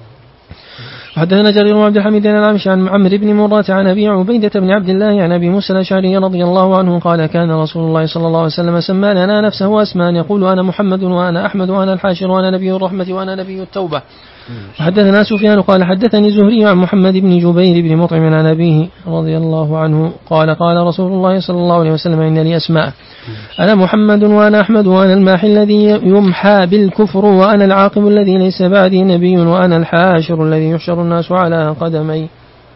حدثنا جرير بن عبد الحميد عن الأعمش عن عمرو بن مرة عن أبي عبيدة بن عبد الله عن أبي موسى الأشعري رضي الله عنه قال كان رسول الله صلى الله عليه وسلم سمى لنا نفسه أسماء يقول أنا محمد وأنا أحمد وأنا الحاشر وأنا نبي الرحمة وأنا نبي التوبة. حدثنا سفيان قال حدثني زهري عن محمد بن جبير بن مطعم عن أبيه رضي الله عنه قال قال رسول الله صلى الله عليه وسلم إن لي أسماء أنا محمد وأنا أحمد وأنا الماحي الذي يمحى بالكفر وأنا العاقب الذي ليس بعدي نبي وأنا الحاشر الذي يحشر الناس على قدمي.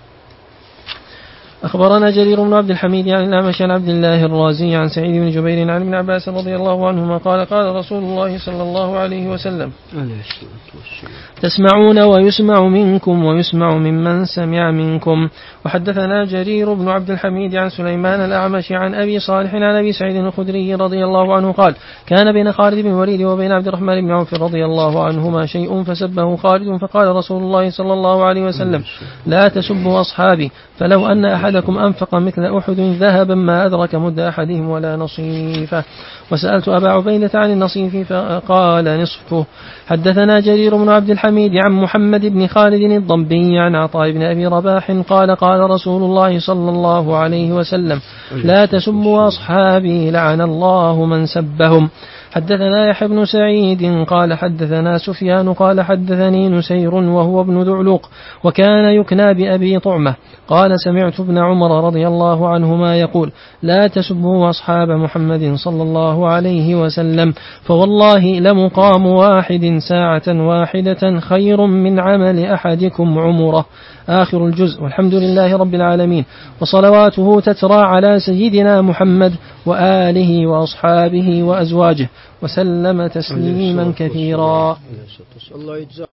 أخبرنا جرير بن عبد الحميد عن الأعمش عن عبد الله الرازي عن سعيد بن جبير عن ابن عباس رضي الله عنهما قال قال رسول الله صلى الله عليه وسلم تسمعون ويسمع منكم ويسمع ممن سمع منكم. وحدثنا جرير بن عبد الحميد عن سليمان الأعمش عن أبي صالح عن أبي سعيد الخدري رضي الله عنه قال كان بين خالد بن الوليد وبين عبد الرحمن بن عوف رضي الله عنهما شيء فسبه خالد فقال رسول الله صلى الله عليه وسلم لا تسبوا أصحابي فلو أن أحدكم أنفق مثل أحد ذهبا ما أدرك مد أحدهم ولا نصيفه. وسألت أبا عبيدة عن النصيف فقال نصفه. حدثنا جرير بن عبد الحميد عن محمد بن خالد الضبي عن عطاء بن أبي رباح قال قال رسول الله صلى الله عليه وسلم لا تسبوا أصحابي لعن الله من سبهم. حدثنا يحيى بن سعيد قال حدثنا سفيان قال حدثني نسير وهو ابن ذعلوق وكان يكنى بأبي طعمة قال سمعت ابن عمر رضي الله عنهما يقول لا تسبوا أصحاب محمد صلى الله عليه وسلم فوالله لمقام واحد ساعة واحدة خير من عمل أحدكم عمره. آخر الجزء. والحمد لله رب العالمين وصلواته تترى على سيدنا محمد وآله وأصحابه وأزواجه وسلم تسليما كثيرا.